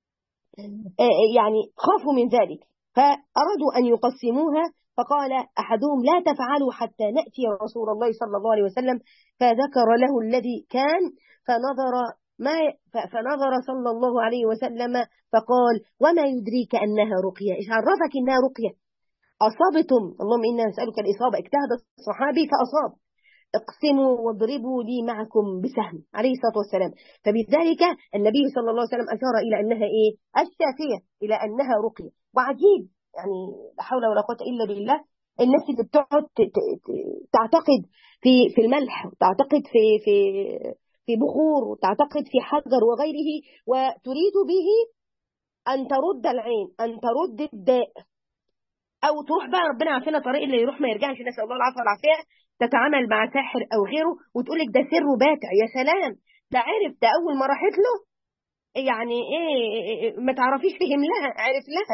S1: يعني خافوا من ذلك فأرادوا أن يقسموها. فقال أحدهم لا تفعلوا حتى نأتي رسول الله صلى الله عليه وسلم. فذكر له الذي كان فنظر ما فنظر صلى الله عليه وسلم فقال وما يدريك أنها رقية؟ إيش عرفك أنها رقية؟ أصابتم، اللهم إنا نسألك الإصابة. اجتهد الصحابي فأصاب. اقسموا واضربوا لي معكم بسهم عليه الصلاة والسلام. فبذلك النبي صلى الله عليه وسلم أشار إلى أنها إيه؟ الشافية، إلى أنها رقية. وعجيب يعني لا حول ولا قوة إلا بالله الناس اللي بتقعد تعتقد في في الملح، تعتقد في في في بخور، وتعتقد في حجر وغيره، وتريد به أن ترد العين، أن ترد الداء، او تروح بقى ربنا عارفين طريق اللي يروح ما يرجعش، نسال الله العافيه والعافيه، تتعامل مع ساحر او غيره وتقول لك ده سره باتع. يا سلام، ده عرف، ده اول ما راحت له يعني ايه ما تعرفيش فهم لها، عرف لها.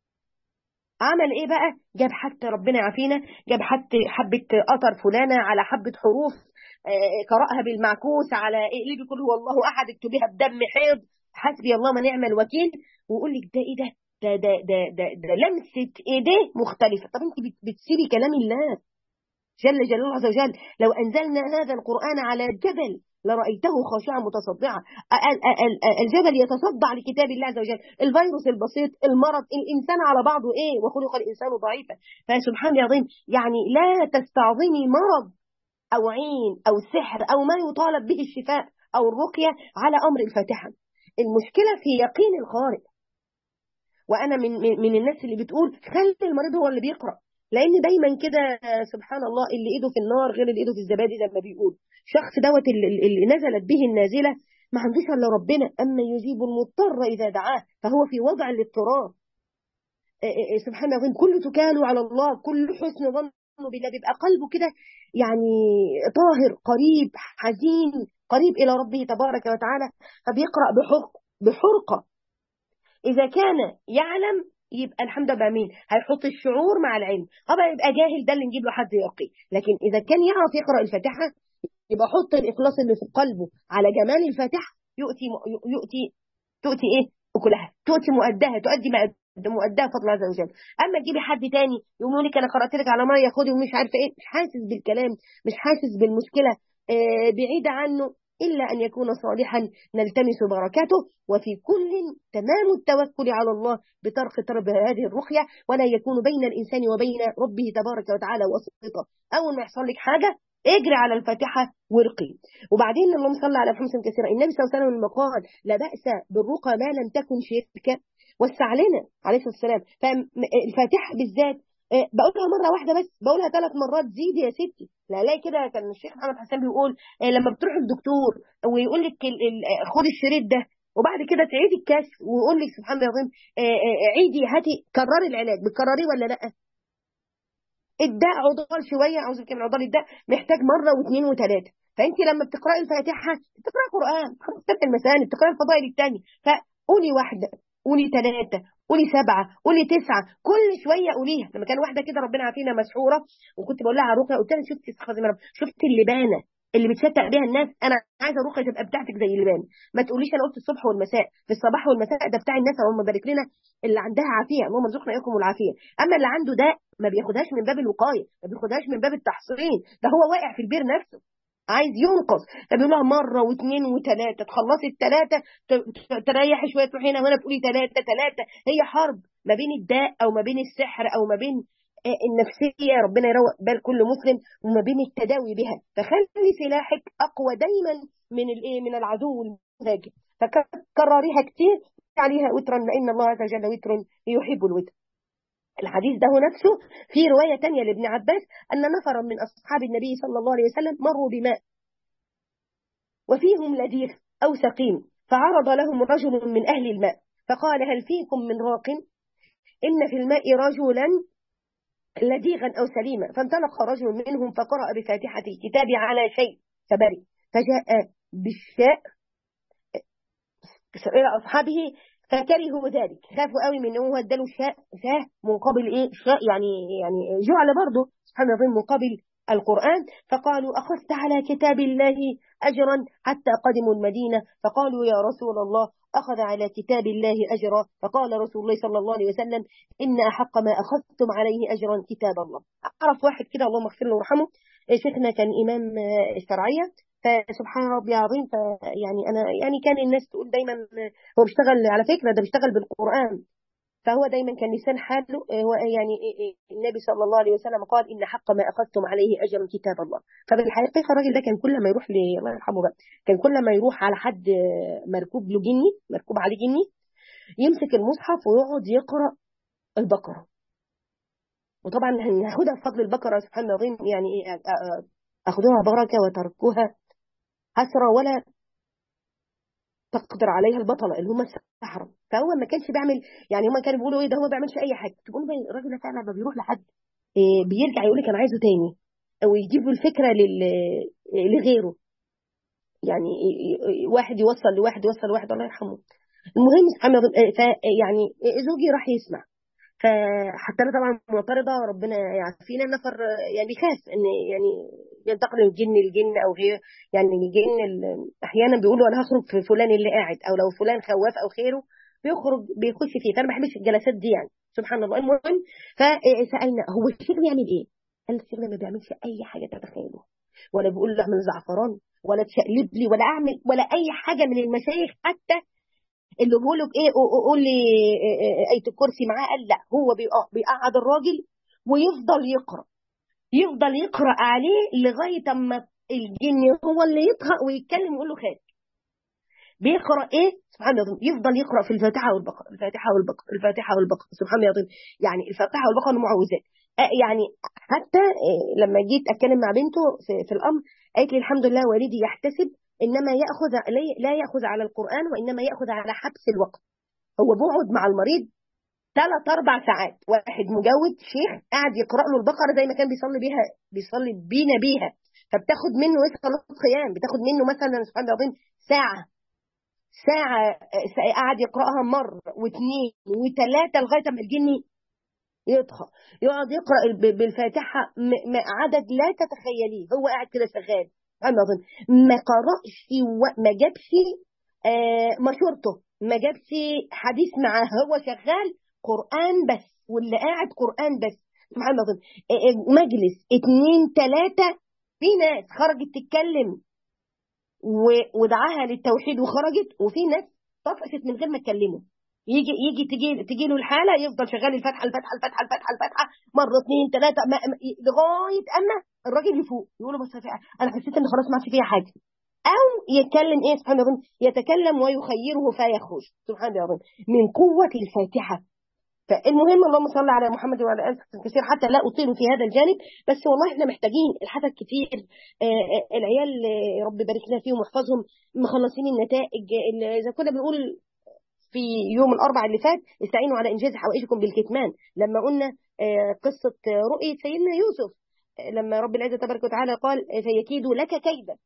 S1: عمل ايه بقى؟ جاب حتى ربنا يعافينا، جاب حتى حبه قطر فلانه على حبه حروف قرأها بالمعكوس على اقلبي كل هو الله احد اكتبيها بدم حيض حسبي الله ما نعم الوكيل، ويقول لك ده ايه ده ده ده ده ده, ده لمسه ايديه مختلفه. طب انت بتسيبي كلام الله جل جلاله عز وجل. لو انزلنا هذا القرآن على جبل لرأيته خاشعا متصدعا. الجبل يتصدع لكتاب الله عز وجل. الفيروس البسيط، المرض، الإنسان على بعضه إيه؟ وخلق الإنسان ضعيفا. فسبحان العظيم يعني لا تستعظمي مرض أو عين أو سحر أو ما يطالب به الشفاء أو الرقية على أمر الفاتحة. المشكلة في يقين القارئ. وأنا من, من, من الناس اللي بتقول خلي المريض هو اللي بيقرأ، لأن دايما كده سبحان الله اللي إيده في النار غير اللي إيده في الزبادي زي ما بيقول. شخص دوت اللي, اللي نزلت به النازلة ما عندوش إلا ربنا، أما يجيب المضطر إذا دعاه فهو في وضع الاضطرار. سبحان الله كله تكاله على الله، كل حسن ظن بالله، بيبقى قلبه كده يعني طاهر قريب حزين قريب إلى ربه تبارك وتعالى، فبيقرأ بحرق بحرقة. إذا كان يعلم يبقى الحمد لله مين هيحط الشعور مع العلم. طبعا يبقى جاهل ده اللي نجيب له حد يقي، لكن إذا كان يعرف يقرأ الفاتحة يبقى حط الإخلاص اللي في قلبه على جمال الفاتحة، يؤتي يؤتي تؤتي إيه أكلها، تؤتي مؤدها، تؤدي مؤدها فضل عز وجل. أما تجيبي حد تاني يقول لك أنا قرأت لك على ما ياخده ومش عارفة إيه، مش حاسس بالكلام، مش حاسس بالمشكلة، آه بعيد عنه، إلا أن يكون صالحا نلتمس بركاته. وفي كل تمام التوكل على الله بترك طلب هذه الرقية، ولا يكون بين الإنسان وبين ربه تبارك وتعالى واسطة. أول ما يحصل لك حاجة اجري على الفاتحة وارقي. وبعدين اللهم صل على محمد كثيرا. النبي صلى الله عليه وسلم قال لا بأس بالرقى ما لم تكن شركة، وسع لنا عليه الصلاة والسلام. فالفاتحة بالذات بقولها مرة واحدة بس، بقولها ثلاث مرات زيد يا ستي. لا لا كده كان الشيخ محمد حسان بيقول لما بتروح الدكتور ويقول لك خد الشريط ده وبعد كده تعيدي الكشف ويقول لك سبحان الله العظيم عيدي هاتي كرري العلاج، بتكرريه ولا لا؟ الداء عضال شويه، اعوذ بك من عضال الداء، محتاج مره واثنين وثلاثه. فانت لما بتقراي الفاتحه بتقراي قران، بتقراي المثاني، بتقراي الفضائل الثانيه، فقولي واحده، قولي ثلاثه، قولي سبعه، قولي تسعه، كل شويه قوليها. لما كان واحده كده ربنا عافينا مسحوره وكنت بقول لها على رقيه، قلت لها شفتي استغفر الله، شفت اللبانه اللي بتشتق بيها الناس؟ انا عايزه رقيه تبقى بتاعتك زي اللبان. ما تقوليش انا قلت الصبح والمساء، في الصباح والمساء ده بتاع الناس، اللهم بارك لنا اللي عندها عافيه، اللهم ارزقنا اياكم العافيه. اما اللي عنده ده ما بياخدهاش من باب الوقايه، ما بياخدهاش من باب التحصين، ده هو واقع في البير نفسه. عايز ينقص، فبيقولها مره واثنين وثلاثه، تخلصي الثلاثه تريحي شويه تروحي هنا وهنا تقولي ثلاثه ثلاثه. هي حرب ما بين الداء او ما بين السحر او ما بين النفسيه، ربنا يروق بال كل مسلم، وما بين التداوي بها. فخلي سلاحك اقوى دايما من الايه، من العدو المهاجم. فكرريها كتير عليها وترا، ان الله عز وجل وتر يحب الوتر. الحديث ده نفسه في رواية تانية لابن عباس أن نفرا من أصحاب النبي صلى الله عليه وسلم مروا بماء وفيهم لذيذ أو سقيم، فعرض لهم رجل من أهل الماء فقال هل فيكم من راق؟ إن في الماء رجلا لديغا أو سليما. فانطلق رجل منهم فقرأ بفاتحة الكتاب على شيء فبرئ، فجاء بالشاء إلى أصحابه فكرهوا ذلك، خافوا قوي من انه اداله شاء شاه مقابل ايه، شاء يعني يعني جعل برضه سبحان الله مقابل القرآن. فقالوا أخذت على كتاب الله أجرا حتى قدموا المدينة، فقالوا يا رسول الله أخذ على كتاب الله أجرا، فقال رسول الله صلى الله عليه وسلم إن أحق ما أخذتم عليه أجرا كتاب الله. أعرف واحد كده اللهم اغفر له وارحمه، شيخنا كان إمام الشرعية، فسبحان ربي العظيم، فيعني أنا يعني كان الناس تقول دايما هو بيشتغل، على فكرة ده بيشتغل بالقرآن، فهو دايما كان لسان حاله هو يعني النبي صلى الله عليه وسلم قال إن حق ما أخذتم عليه أجر كتاب الله. فبالحقيقة الراجل ده كان كل ما يروح ل الله يرحمه بقى، كان كل ما يروح على حد مركوب له جني، مركوب عليه جني، يمسك المصحف ويقعد يقرأ البقرة. وطبعا هناخدها بفضل البقرة سبحان الله العظيم، يعني أخذوها بركة وتركوها حسرة ولا تقدر عليها البطلة اللي هم السحرة. فهو ما كانش بيعمل، يعني هم كانوا بيقولوا ايه ده هو ما بيعملش اي حاجه، تقول الراجل ده فعلا لما بيروح لحد إيه بيرجع يقول لك انا عايزه تاني، او يجيب له الفكره لل... لغيره، يعني واحد يوصل لواحد يوصل لواحد الله يرحمه. المهم سبحان الله، يعني زوجي راح يسمع، فحتى انا طبعا معترضه، ربنا يعافينا، النفر يعني بيخاف ان يعني ينتقل من الجن الجن او غير، يعني الجن احيانا بيقولوا انا هخرج في فلان اللي قاعد، او لو فلان خواف او خيره بيخرج بيخش فيه، فانا ما بحبش الجلسات دي يعني سبحان الله. المهم فسالنا هو الشيخ بيعمل ايه؟ قال الشيخ ما بيعملش اي حاجه تتخيلوا، ولا بيقول له اعمل زعفران ولا تشقلب لي ولا اعمل ولا اي حاجه من المشايخ، حتى اللي بيقول له بايه قول لي ايه الكرسي معاه، قال لا هو بيقعد الراجل ويفضل يقرا، يفضل يقرا عليه لغايه اما الجن هو اللي يطهق ويتكلم ويقول له خير. بيقرا ايه سبحان الله، يفضل يقرا في الفاتحه والبقره، الفاتحه والبقره، الفاتحه والبقره، سبحان الله العظيم، يعني الفاتحه والبقره المعوذات. يعني حتى لما جيت اتكلم مع بنته في, في الامر قالت لي الحمد لله والدي يحتسب، انما ياخذ لا ياخذ على القران وانما ياخذ على حبس الوقت. هو بيقعد مع المريض ثلاث اربع ساعات، واحد مجود شيخ قاعد يقرا له البقره زي ما كان بيصلي بيها بيصلي بينا بيها، فبتاخد منه ايه صلاه قيام، بتاخد منه مثلا سبحان الله العظيم ساعه ساعه قاعد يقراها مره واثنين وثلاثه لغايه ما الجن يدخل، يقعد يقرا بالفاتحه عدد لا تتخيليه، هو قاعد كده شغال سبحان الله، ما قراش ما جابش آه مشورته، ما جابش حديث معاه، هو شغال قرآن بس، واللي قاعد قرآن بس سبحان الله. مجلس اتنين تلاتة، في ناس خرجت تتكلم ودعاها للتوحيد وخرجت، وفي ناس طفشت من غير ما تكلمه، يجي يجي تجي تجي له الحاله يفضل شغال الفتحه الفتحه الفتحه الفتحه الفتحه مره اثنين ثلاثه لغايه اما الراجل يفوق يقول له بس انا حسيت ان خلاص ما عادش فيها حاجه، او يتكلم ايه سبحان الله، يتكلم ويخيره فيخرج سبحان الله من قوه الفاتحه. فالمهم اللهم صل على محمد وعلى اله كثير حتى لا اطيل في هذا الجانب، بس والله احنا محتاجين الحدث كتير. آه العيال رب يبارك لنا فيهم ويحفظهم مخلصين النتائج، اذا كنا بنقول في يوم الاربعاء اللي فات استعينوا على انجاز حوائجكم بالكتمان، لما قلنا آه قصه رؤيه سيدنا يوسف لما رب العزه تبارك وتعالى قال فيكيد لك كيدا،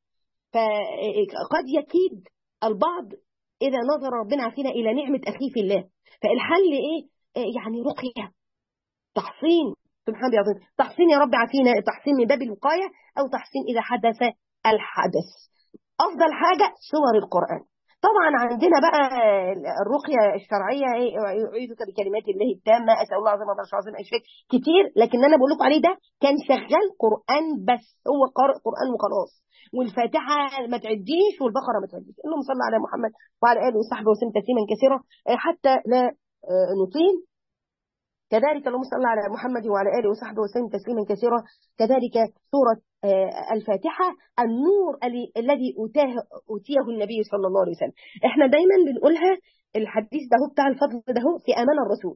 S1: فقد يكيد البعض اذا نظر ربنا عافينا الى نعمه اخيه في الله. فالحل ايه؟ يعني رقية، تحصين سبحان الله، تحصين يا رب عافينا، تحصين من باب الوقاية أو تحصين إذا حدث الحدث. أفضل حاجة سور القرآن، طبعا عندنا بقى الرقيه الشرعيه، اعيذك بكلمات الله التامه، اسال الله العظيم وبركاته العظيم، اشفاك كتير. لكن انا بقول لكم عليه ده كان شغال قران بس، هو قارئ قران وخلاص. والفاتحه ما تعديش والبقره ما تعديش. اللهم صل على محمد وعلى اله وصحبه وسلم تسليما كثيرا حتى لا نطيل. كذلك اللهم صل على محمد وعلى اله وصحبه وسلم تسليما كثيرا. كذلك سوره الفاتحه النور الذي اوتاه اوتيه النبي صلى الله عليه وسلم. احنا دايما بنقولها، الحديث ده هو بتاع الفضل ده هو في امان الرسول،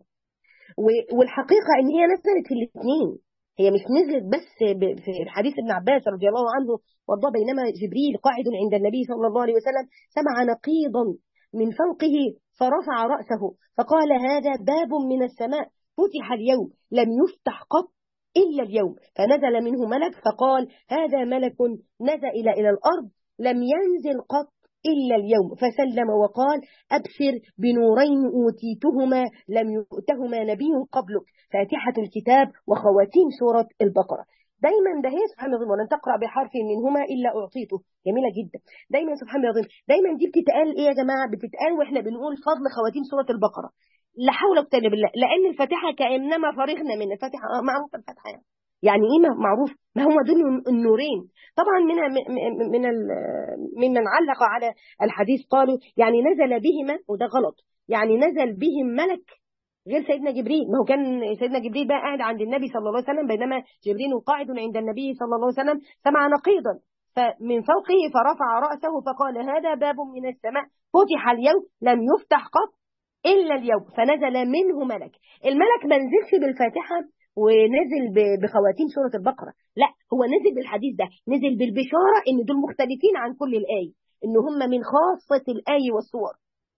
S1: والحقيقه ان هي نزلت في الاثنين. هي مش نزلت بس في حديث ابن عباس رضي الله عنه وارضاه، بينما جبريل قاعد عند النبي صلى الله عليه وسلم سمع نقيضا من فوقه فرفع راسه فقال هذا باب من السماء فتح اليوم لم يفتح قط إلا اليوم، فنزل منه ملك فقال هذا ملك نزل إلى إلى الأرض لم ينزل قط إلا اليوم، فسلم وقال أبشر بنورين أوتيتهما لم يؤتهما نبي قبلك، فاتحة الكتاب وخواتيم سورة البقرة. دايما ده هي سبحان الله ولن تقرأ بحرف منهما إلا أعطيته، جميلة جدا. دايما سبحان الله دايما دي بتتقال إيه يا جماعة؟ بتتقال وإحنا بنقول فضل خواتيم سورة البقرة. لا حول ولا قوة إلا بالله، لأن الفاتحة كأنما فرغنا من الفاتحة. معروف الفاتحة يعني يعني إيه معروف؟ ما هم دول النورين. طبعا من من من من علق على الحديث قالوا يعني نزل بهما، وده غلط، يعني نزل بهم ملك غير سيدنا جبريل. ما هو كان سيدنا جبريل بقى قاعد عند النبي صلى الله عليه وسلم، بينما جبريل قاعد عند النبي صلى الله عليه وسلم سمع نقيضا فمن فوقه فرفع رأسه فقال هذا باب من السماء فتح اليوم لم يفتح قط إلا اليوم، فنزل منه ملك. الملك ما نزلش بالفاتحة ونزل بخواتيم سورة البقرة، لا، هو نزل بالحديث ده، نزل بالبشارة إن دول مختلفين عن كل الآية، إن هم من خاصة الآية والسور.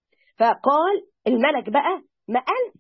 S1: فقال الملك بقى ما قالش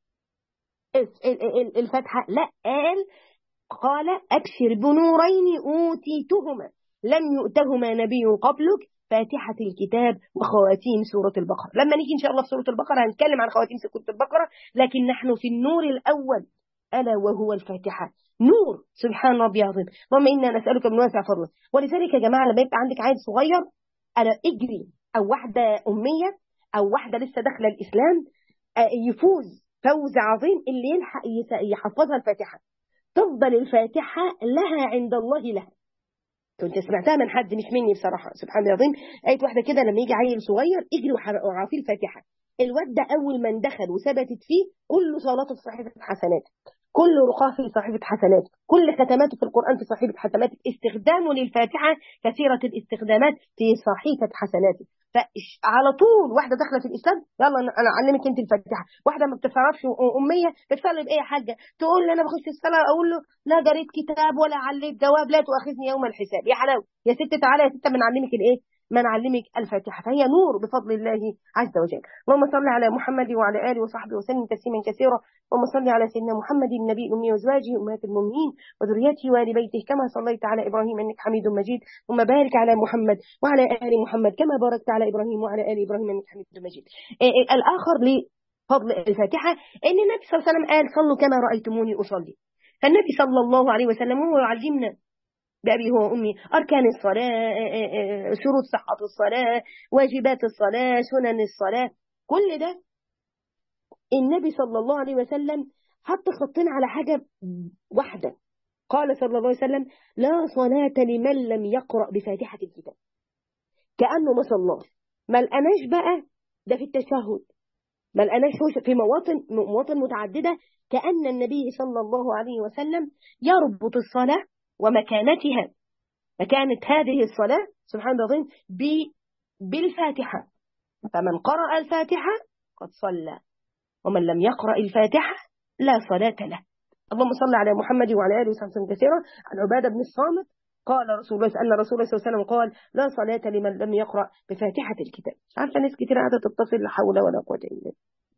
S1: الفاتحة، لا، قال قال أبشر بنورين أوتيتهما لم يؤتهما نبي قبلك، فاتحة الكتاب وخواتيم سورة البقرة. لما نيجي إن شاء الله في سورة البقرة هنتكلم عن خواتيم سورة البقرة، لكن نحن في النور الأول ألا وهو الفاتحة، نور سبحان ربي العظيم. اللهم إنا نسألك من واسع فضلك. ولذلك يا جماعة لما يبقى عندك عيل صغير أنا اجري، أو واحدة أمية أو واحدة لسه داخلة الإسلام، يفوز فوز عظيم اللي يلحق يحفظها الفاتحة، تفضل الفاتحة لها عند الله لها. كنت سمعتها من حد مش مني بصراحة، سبحان الله العظيم، قالت واحدة كده لما يجي عيل صغير اجري وعافيه الفاتحة. الواد ده أول من دخل وثبتت فيه كل صلاته في صحيفة حسنات، كل رقاه في صحيفة حسنات، كل ختماته في القرآن في صحيفة حسنات، استخدامه للفاتحة كثيرة الاستخدامات في صحيفة حسناته. فعلى طول واحدة داخلة في الإسلام يلا أنا أعلمك أنت الفاتحة. واحدة ما بتعرفش أمية بتصلي بأي حاجة تقول لي أنا بخش الصلاة أقول له لا قريت كتاب ولا عليت جواب لا تؤاخذني يوم الحساب. يا حلاوة يا ست تعالى يا ست بنعلمك الإيه؟ ما نعلمك الفاتحة، فهي نور بفضل الله عز وجل. اللهم صل على محمد وعلى آله وصحبه وسلم تسليما كثيرا. اللهم صل على سيدنا محمد النبي الأمي وأزواجه أمهات المؤمنين وذريته وآل بيته كما صليت على إبراهيم إنك حميد مجيد. ثم بارك على محمد وعلى آل محمد كما باركت على إبراهيم وعلى آل إبراهيم إنك حميد مجيد. الآخر لفضل الفاتحة إن النبي صلى الله عليه وسلم قال صلوا كما رأيتموني أصلي. فالنبي صلى الله عليه وسلم هو يعلمنا بأبي هو أمي أركان الصلاة، شروط صحة الصلاة، واجبات الصلاة، سنن الصلاة، كل ده النبي صلى الله عليه وسلم حط خطين على حاجة واحدة. قال صلى الله عليه وسلم لا صلاة لمن لم يقرأ بفاتحة الكتاب، كأنه ما صلاش. ما لقناش بقى ده في التشهد، ما لقناش في مواطن مواطن متعددة، كأن النبي صلى الله عليه وسلم يربط الصلاة ومكانتها، مكانة هذه الصلاة سبحان الله بالفاتحة. فمن قرأ الفاتحة قد صلى، ومن لم يقرأ الفاتحة لا صلاة له. اللهم صل على محمد وعلى آله وسلم كثيرا. عن عبادة بن الصامت قال رسول الله أن رسول الله صلى الله عليه وسلم قال لا صلاة لمن لم يقرأ بفاتحة الكتاب. عارفة ناس كثيرة قاعدة تتصل لا حول ولا قوة إلا بالله.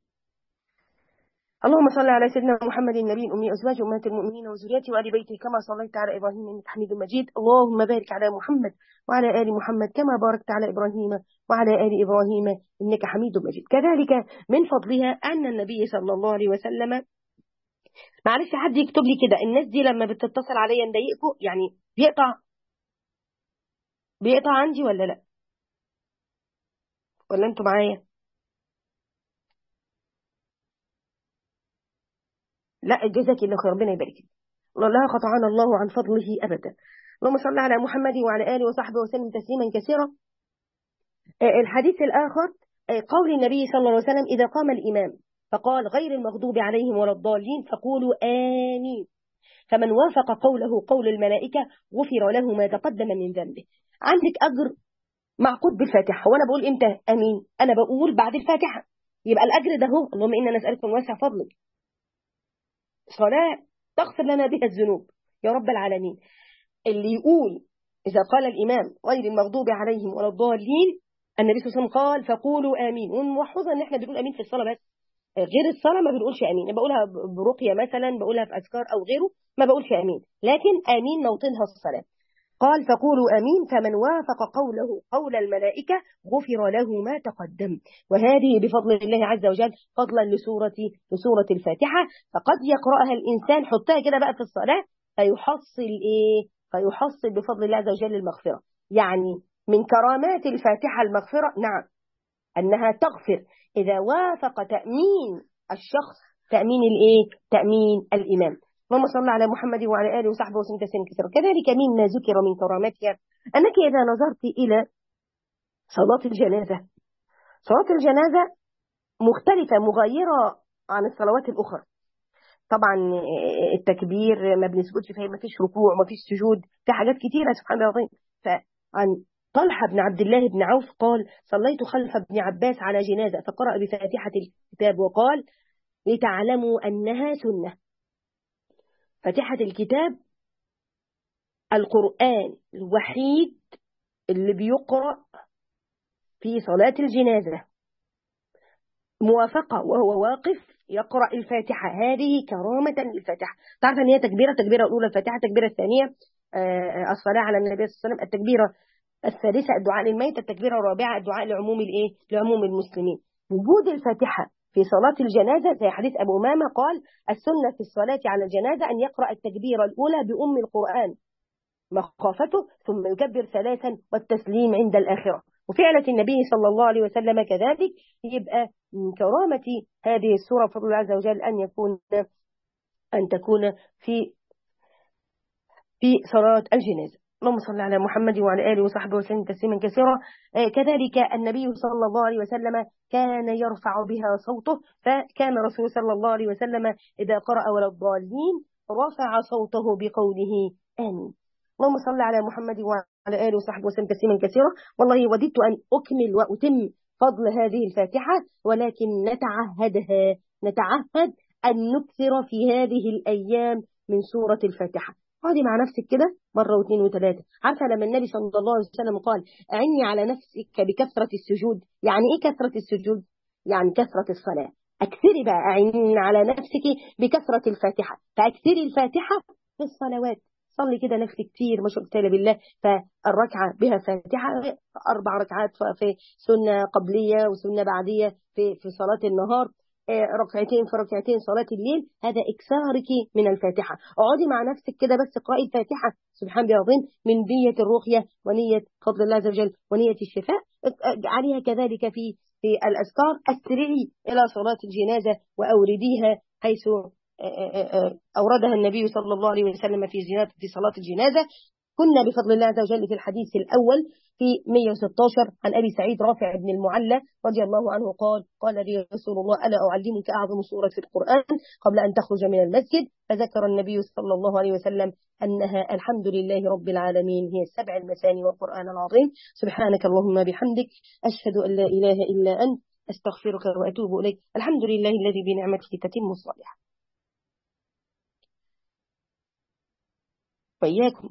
S1: اللهم صل على سيدنا محمد النبي الأمي أزواج أمهات المؤمنين وذريته وآل بيته كما صليت على إبراهيم إنك حميد مجيد. اللهم بارك على محمد وعلى آل محمد كما باركت على إبراهيم وعلى آل إبراهيم إنك حميد مجيد. كذلك من فضلها أن النبي صلى الله عليه وسلم، معلش حد يكتب لي كده الناس دي لما بتتصل عليا نضايقكم يعني بيقطع بيقطع عندي ولا لا؟ ولا انتوا معايا؟ لا، جزاك الله خير، ربنا يبارك فيك. لا قطعنا الله عن فضله ابدا. اللهم صل على محمد وعلى اله وصحبه وسلم تسليما كثيرا. آه، الحديث الاخر، آه، قول النبي صلى الله عليه وسلم اذا قام الامام فقال غير المغضوب عليهم ولا الضالين فقولوا امين، فمن وافق قوله قول الملائكه غفر له ما تقدم من ذنبه. عندك اجر معقود بالفاتحه، وانا بقول امتى امين؟ انا بقول بعد الفاتحه، يبقى الاجر ده هو اللهم انا نسالك من واسع فضلك صلاة تغفر لنا بها الذنوب يا رب العالمين. اللي يقول إذا قال الإمام غير المغضوب عليهم ولا الضالين، النبي صلى الله عليه وسلم قال فقولوا آمين. وملاحظة إن إحنا بنقول آمين في الصلاة بس، غير الصلاة ما بنقولش آمين. أنا بقولها برقية مثلا، بقولها في أذكار أو غيره، ما بقولش آمين، لكن آمين موطنها الصلاة. قال فقولوا آمين، فمن وافق قوله قول الملائكة غفر له ما تقدم. وهذه بفضل الله عز وجل فضلا لسورة لسورة الفاتحة. فقد يقرأها الإنسان، حطها كده بقى في الصلاة، فيحصل إيه؟ فيحصل بفضل الله عز وجل المغفرة. يعني من كرامات الفاتحة المغفرة، نعم، أنها تغفر إذا وافق تأمين الشخص تأمين الإيه؟ تأمين الإمام. اللهم صل على محمد وعلى آله وصحبه وسلم تسليما كثيرا. كذلك مما ذكر من كراماتها أنك إذا نظرت إلى صلاة الجنازة، صلاة الجنازة مختلفة مغايرة عن الصلوات الأخرى. طبعا التكبير ما بنسجدش فيه، ما فيش ركوع، ما فيش سجود، في حاجات كتيرة سبحان الله العظيم. فعن طلحة بن عبد الله بن عوف قال صليت خلف ابن عباس على جنازة فقرأ بفاتحة الكتاب وقال لتعلموا أنها سنة. فاتحة الكتاب القرآن الوحيد اللي بيقرأ في صلاة الجنازة موافقة وهو واقف يقرأ الفاتحة. هذه كرامة للفاتحة. تعرف أن هي تكبيرة، التكبيرة الأولى الفاتحة، التكبيرة الثانية آه الصلاة على النبي صلى الله عليه وسلم، التكبيرة الثالثة الدعاء للميت، التكبيرة الرابعة الدعاء لعموم الإيه؟ لعموم المسلمين. وجود الفاتحة في صلاة الجنازة زي حديث أبو أمامة قال السنة في الصلاة على الجنازة أن يقرأ التكبيرة الأولى بأم القرآن مخافته ثم يكبر ثلاثا والتسليم عند الآخرة. وفعلة النبي صلى الله عليه وسلم كذلك. يبقى من كرامة هذه السورة بفضل الله عز وجل أن يكون أن تكون في في صلاة الجنازة. اللهم صل على محمد وعلى آله وصحبه وسلم تسليما كثيرا. آه كذلك النبي صلى الله عليه وسلم كان يرفع بها صوته، فكان رسول صلى الله عليه وسلم إذا قرأ ولا الضالين رفع صوته بقوله آمين. اللهم صل على محمد وعلى آله وصحبه وسلم تسليما كثيرا. والله وددت أن أكمل وأتم فضل هذه الفاتحة، ولكن نتعهدها نتعهد أن نكثر في هذه الأيام من سورة الفاتحة. اقعدي مع نفسك كده مرة واثنين وثلاثة. عارفة لما النبي صلى الله عليه وسلم قال أعني على نفسك بكثرة السجود، يعني إيه كثرة السجود؟ يعني كثرة الصلاة. أكثري بقى، أعني على نفسك بكثرة الفاتحة، فأكثري الفاتحة في الصلوات. صلي كده نفسي كتير ما شاء الله بالله. فالركعة بها فاتحة، أربع ركعات في سنة قبلية وسنة بعدية في في صلاة النهار، ركعتين في ركعتين صلاة الليل. هذا إكثارك من الفاتحة. اقعدي مع نفسك كده بس اقرأي الفاتحة سبحان الله العظيم من نية الرقية ونية فضل الله عز وجل ونية الشفاء. عليها كذلك في في الأذكار. أسرعي إلى صلاة الجنازة وأورديها حيث أوردها النبي صلى الله عليه وسلم في زيارة في صلاة الجنازة. كنا بفضل الله عز وجل في الحديث الأول في مئة وستة عشر عن أبي سعيد رافع بن المعلى رضي الله عنه قال قال لي رسول الله ألا أعلمك أعظم سورة في القرآن قبل أن تخرج من المسجد؟ فذكر النبي صلى الله عليه وسلم أنها الحمد لله رب العالمين، هي السبع المثاني والقرآن العظيم. سبحانك اللهم بحمدك أشهد أن لا إله إلا أنت أستغفرك وأتوب إليك. الحمد لله الذي بنعمته تتم الصالحات. وإياكم.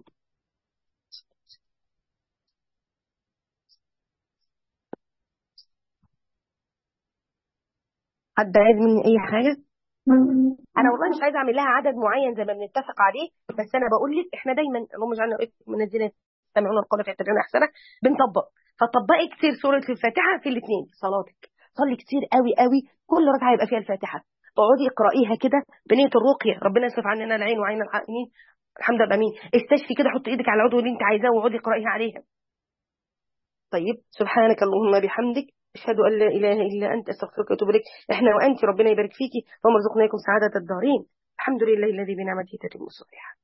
S1: حد عايز مني أي حاجة؟ أنا والله مش عايزة أعمل لها عدد معين زي ما بنتفق عليه، بس أنا بقول لك إحنا دايما اللهم اجعلنا من الذين يستمعون القول فيتبعون أحسنه بنطبق. فطبقي كتير سورة الفاتحة في الاثنين في صلاتك. صلي كتير قوي قوي، كل ركعة يبقى فيها الفاتحة. اقعدي اقرأيها كده بنية الرقية، ربنا يصرف عننا العين وعين العائنين الحمد لله. مين استشفي كده، حط ايدك على العضو اللي انت عايزاه واقعدي اقرأيها عليها. طيب، سبحانك اللهم بحمدك، أشهد أن لا إله إلا أنت، أستغفرك وأتوب إليك. إحنا وأنت ربنا يبارك فيكي، اللهم ارزقنا لكم سعادة الدارين. الحمد لله الذي بنعمته تتم الصالحات.